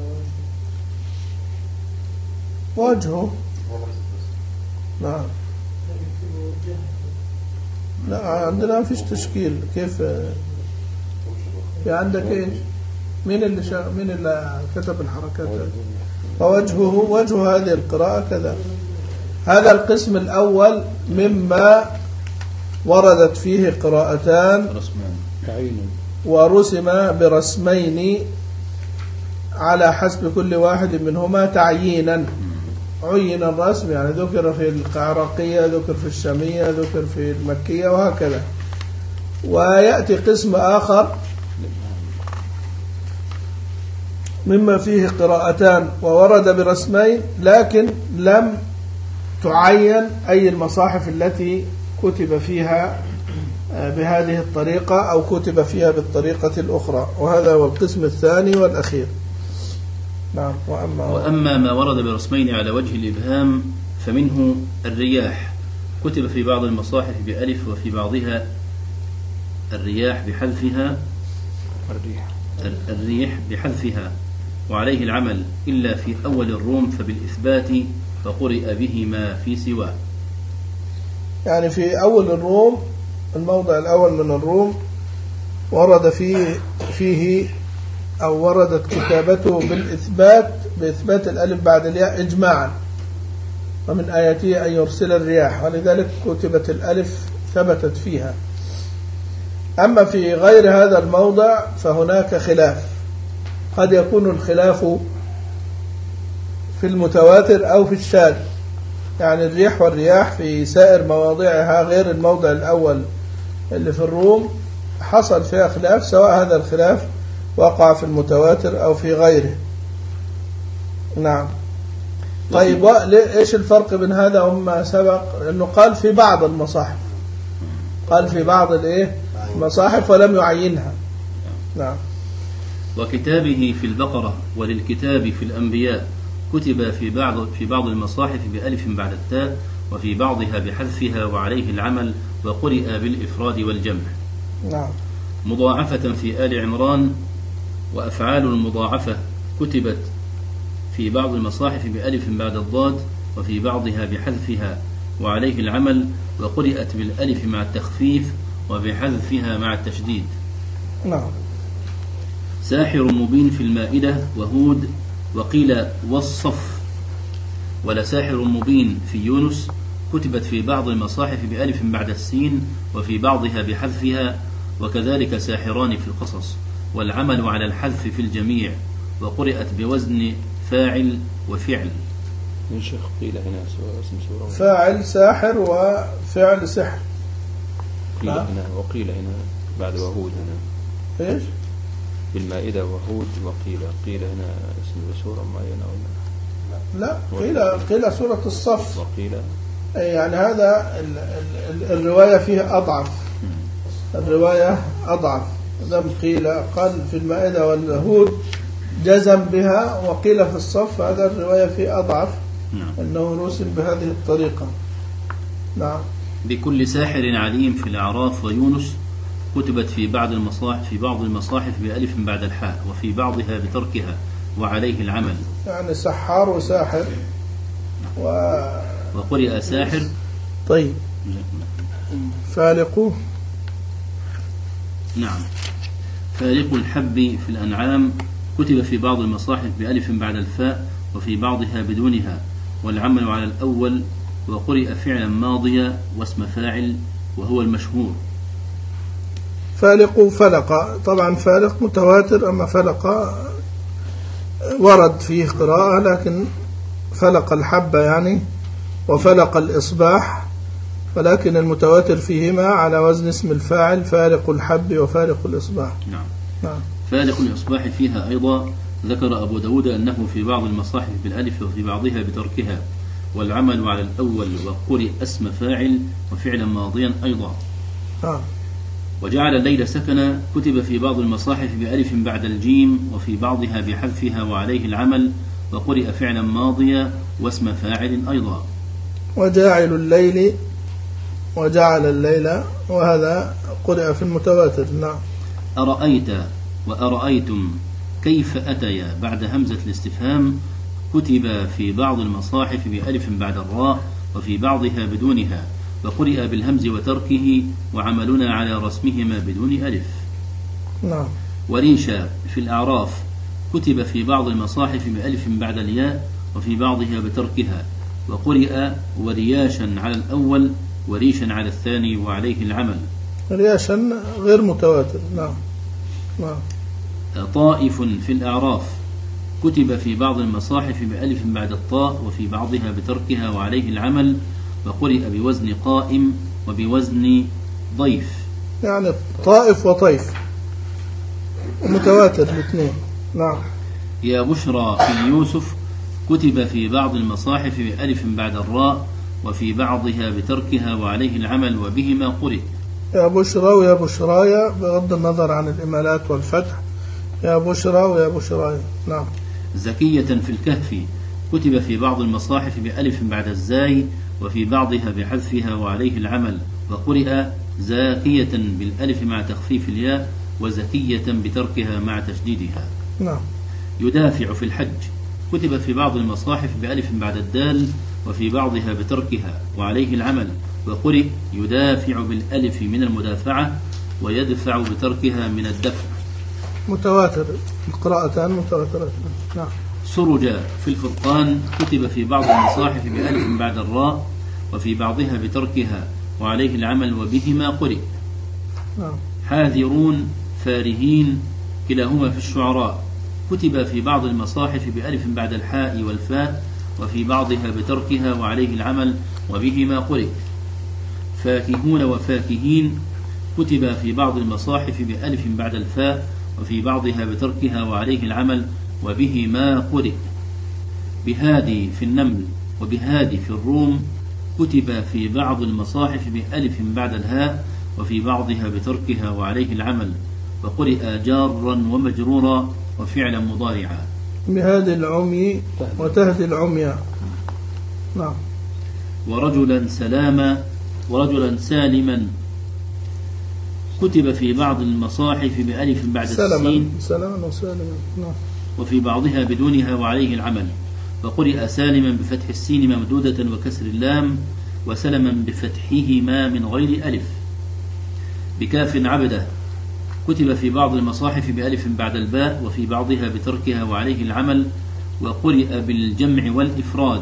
ولا وجه؟ وجهه. نعم. لا يكتب وجهه. لا عندنا ما فيش تشكيل. كيف في عندك ايش؟ مين اللي شا... مين اللي كتب الحركات؟ فوجهه وجه هذه القراءة كذا. هذا القسم الأول مما وردت فيه قراءتان رسمان تعيين ورسم برسمين على حسب كل واحد منهما تعيينا. عين الرسم يعني ذكر في العراقية، ذكر في الشامية، ذكر في المكية وهكذا. ويأتي قسم آخر مما فيه قراءتان وورد برسمين لكن لم تعين أي المصاحف التي كتب فيها بهذه الطريقة أو كتب فيها بالطريقة الأخرى، وهذا هو القسم الثاني والأخير. نعم. وأما, وأما ما ورد برسمين على وجه الإبهام فمنه الرياح، كتب في بعض المصاحف بألف وفي بعضها الرياح بحذفها الريح الريح بحذفها، وعليه العمل إلا في أول الروم فبالإثبات فقرئ بهما في سواه. يعني في أول الروم، الموضع الأول من الروم ورد فيه فيه أو وردت كتابته بالإثبات بإثبات الألف بعد الياء إجماعا، ومن آياته أن يرسل الرياح، ولذلك كتبت الألف ثبتت فيها. أما في غير هذا الموضع فهناك خلاف، قد يكون الخلاف في المتواتر أو في الشاذ، يعني الريح والرياح في سائر مواضعها غير الموضع الأول اللي في الروم حصل فيها خلاف، سواء هذا الخلاف وقع في المتواتر أو في غيره. نعم. طيب إيش الفرق بين هذا وما سبق؟ لأنه قال في بعض المصاحف، قال في بعض الإيه المصاحف ولم يعينها. نعم. وكتابه في البقرة وللكتاب في الأنبياء كتب في بعض في بعض المصاحف بألف بعد التاء، وفي بعضها بحذفها وعليه العمل، وقرئ بالإفراد والجمع. نعم. مضاعفة في آل عمران وأفعال المضاعفة كتبت في بعض المصاحف بألف بعد الضاد، وفي بعضها بحذفها وعليه العمل، وقرئت بالألف مع التخفيف وبحذفها مع التشديد. نعم. ساحر مبين في المائدة وهود، وقيل والصف. ولساحر مبين في يونس كتبت في بعض المصاحف بألف بعد السين وفي بعضها بحذفها، وكذلك ساحران في القصص، والعمل على الحذف في الجميع، وقرئت بوزن فاعل وفعل. من شيخ قيل هنا اسم سورة فاعل ساحر وفعل سحر. قيل هنا وقيل هنا بعد وهود هنا ايش؟ بالمائدة وهود وقيل قيل هنا اسم سورة معينة ولا لا، قيل قيل سورة الصف، وقيل يعني هذا ال ال الرواية فيها أضعف، الرواية أضعف. لم قيل قال في المائدة والهود جزم بها، وقيل في الصف هذا الرواية فيه أضعف، أنه رسل بهذه الطريقة. نعم. بكل ساحر عليم في الأعراف ويونس كتبت في بعض المصاحف في بعض المصاحف بألف بعد الحاء وفي بعضها بتركها وعليه العمل. يعني سحار وساحر و... وقرئ ساحر. طيب. فالق. نعم. فالق الحب في الأنعام كتب في بعض المصاحف بألف بعد الفاء وفي بعضها بدونها والعمل على الأول، وقرئ فعلا ماضيا واسم فاعل وهو المشهور. فالق فلق، طبعا فالق متواتر، أما فلق ورد فيه قراءة، لكن فلق الحبة يعني وفلق الإصباح، ولكن المتواتر فيهما على وزن اسم الفاعل، فالق الحب وفالق الإصباح. نعم. نعم. فالق الإصباح فيها أيضا ذكر أبو داود أنه في بعض المصاحف بالألف وفي بعضها بتركها والعمل على الأول، وقرئ اسم فاعل وفعلا ماضيا أيضا. آه. وجعل الليل سكنا كتب في بعض المصاحف بألف بعد الجيم وفي بعضها بحذفها وعليه العمل، وقرئ فعلا ماضيا واسم فاعل أيضا. وجاعل الليل وجعل الليل، وهذا قرئ في المتواتر. نعم. أرأيت وأرأيتم كيف أتيا بعد همزة الاستفهام كتب في بعض المصاحف بألف بعد الراء وفي بعضها بدونها، وقرئ بالهمز وتركه وعملنا على رسمهما بدون ألف. نعم. وريشا في الأعراف كتب في بعض المصاحف بألف بعد الياء وفي بعضها بتركها، وقرئ ورياشا على الأول وريشا على الثاني وعليه العمل. رياشا غير متواتر. نعم. نعم. طائف في الأعراف كتب في بعض المصاحف بألف بعد الطاء وفي بعضها بتركها وعليه العمل، وقرئ بوزن قائم وبوزن ضيف. يعني طائف وطيف متواتر الاثنين. نعم. يا بشرى في يوسف كتب في بعض المصاحف بألف بعد الراء وفي بعضها بتركها وعليه العمل وبهما قرئ. يا بشرى ويا بشرايا بغض النظر عن الإمالات والفتح، يا بشرى ويا بشرايا. نعم. زكية في الكهف كتب في بعض المصاحف بألف بعد الزاي وفي بعضها بحذفها وعليه العمل، وقرئ زاكية بالألف مع تخفيف الياء وزكية بتركها مع تشديدها. نعم. يدافع في الحج كتب في بعض المصاحف بألف بعد الدال وفي بعضها بتركها وعليه العمل، وقرئ يدافع بالألف من المدافعة ويدفع بتركها من الدفع. متواتر، القراءتان متواترة. نعم. سرج في الفرقان كتب في بعض المصاحف بألف بعد الراء وفي بعضها بتركها وعليه العمل وبهما قرئ. نعم. حاذرون فارهين كلاهما في الشعراء كتب في بعض المصاحف بألف بعد الحاء والفاء وفي بعضها بتركها وعليه العمل وبهما قرئ. فاكهون وفاكهين كتب في بعض المصاحف بألف بعد الفاء وفي بعضها بتركها وعليه العمل وبهما قرئ. بهادي في النمل وبهادي في الروم كتب في بعض المصاحف بألف بعد الهاء وفي بعضها بتركها وعليه العمل، وقرئ جارا ومجرورا وفعلا مضارعا. بهادي العمي وتهدي العمياء. نعم. ورجلا سلاما ورجلا سالما كتب في بعض المصاحف بألف بعد السين سلاما وسالما. نعم. وفي بعضها بدونها وعليه العمل، وقرئ سالما بفتح السين ممدودة وكسر اللام وسلما بفتحهما من غير ألف. بكاف عبده كتب في بعض المصاحف بألف بعد الباء وفي بعضها بتركها وعليه العمل، وقرئ بالجمع والإفراد.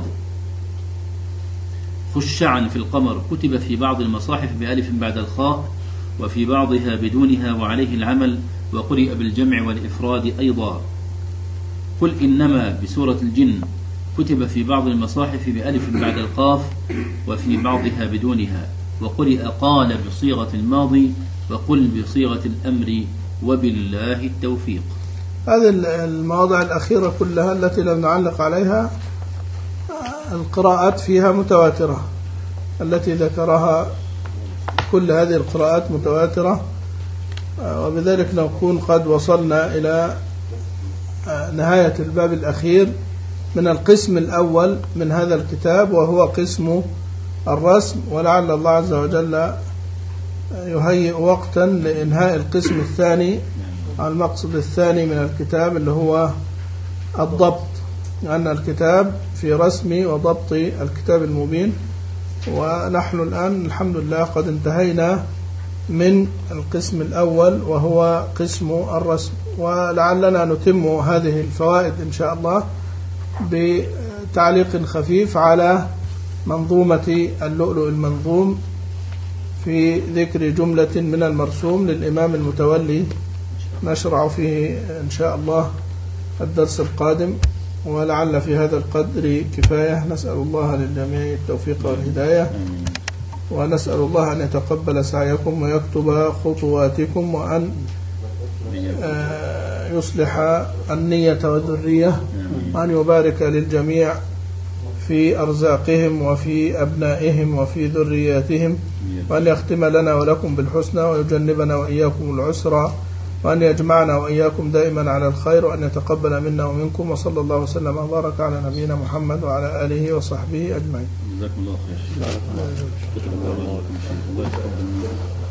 خشعا في القمر كتب في بعض المصاحف بألف بعد الخاء وفي بعضها بدونها وعليه العمل، وقرئ بالجمع والإفراد أيضا. قل إنما بسورة الجن كتب في بعض المصاحف بألف بعد القاف وفي بعضها بدونها، وقرئ قال بصيغة الماضي وقل بصيغة الأمر وبالله التوفيق. هذه المواضع الأخيرة كلها التي لم نعلق عليها القراءات فيها متواترة، التي ذكرها كل هذه القراءات متواترة، وبذلك نكون قد وصلنا إلى نهاية الباب الأخير من القسم الأول من هذا الكتاب، وهو قسم الرسم. ولعل الله عز وجل يهيئ وقتا لإنهاء القسم الثاني، المقصد الثاني من الكتاب اللي هو الضبط، لأن الكتاب في رسم وضبط الكتاب المبين. ونحن الآن الحمد لله قد انتهينا من القسم الأول وهو قسم الرسم، ولعلنا نتم هذه الفوائد إن شاء الله بتعليق خفيف على منظومة اللؤلؤ المنظوم في ذكر جملة من المرسوم للإمام المتولي، نشرع فيه إن شاء الله الدرس القادم، ولعل في هذا القدر كفاية. نسأل الله للجميع التوفيق والهداية، ونسأل الله أن يتقبل سعيكم ويكتب خطواتكم، وأن يصلح النية والذرية، وأن يبارك للجميع في أرزاقهم وفي أبنائهم وفي ذرياتهم، وأن يختم لنا ولكم بالحسنى، ويجنبنا وإياكم العسرى، وأن يجمعنا وإياكم دائما على الخير، وأن يتقبل منا ومنكم. وصلى الله وسلم وبارك على نبينا محمد وعلى آله وصحبه أجمعين. جزاكم الله خير. الله يتقبل منكم.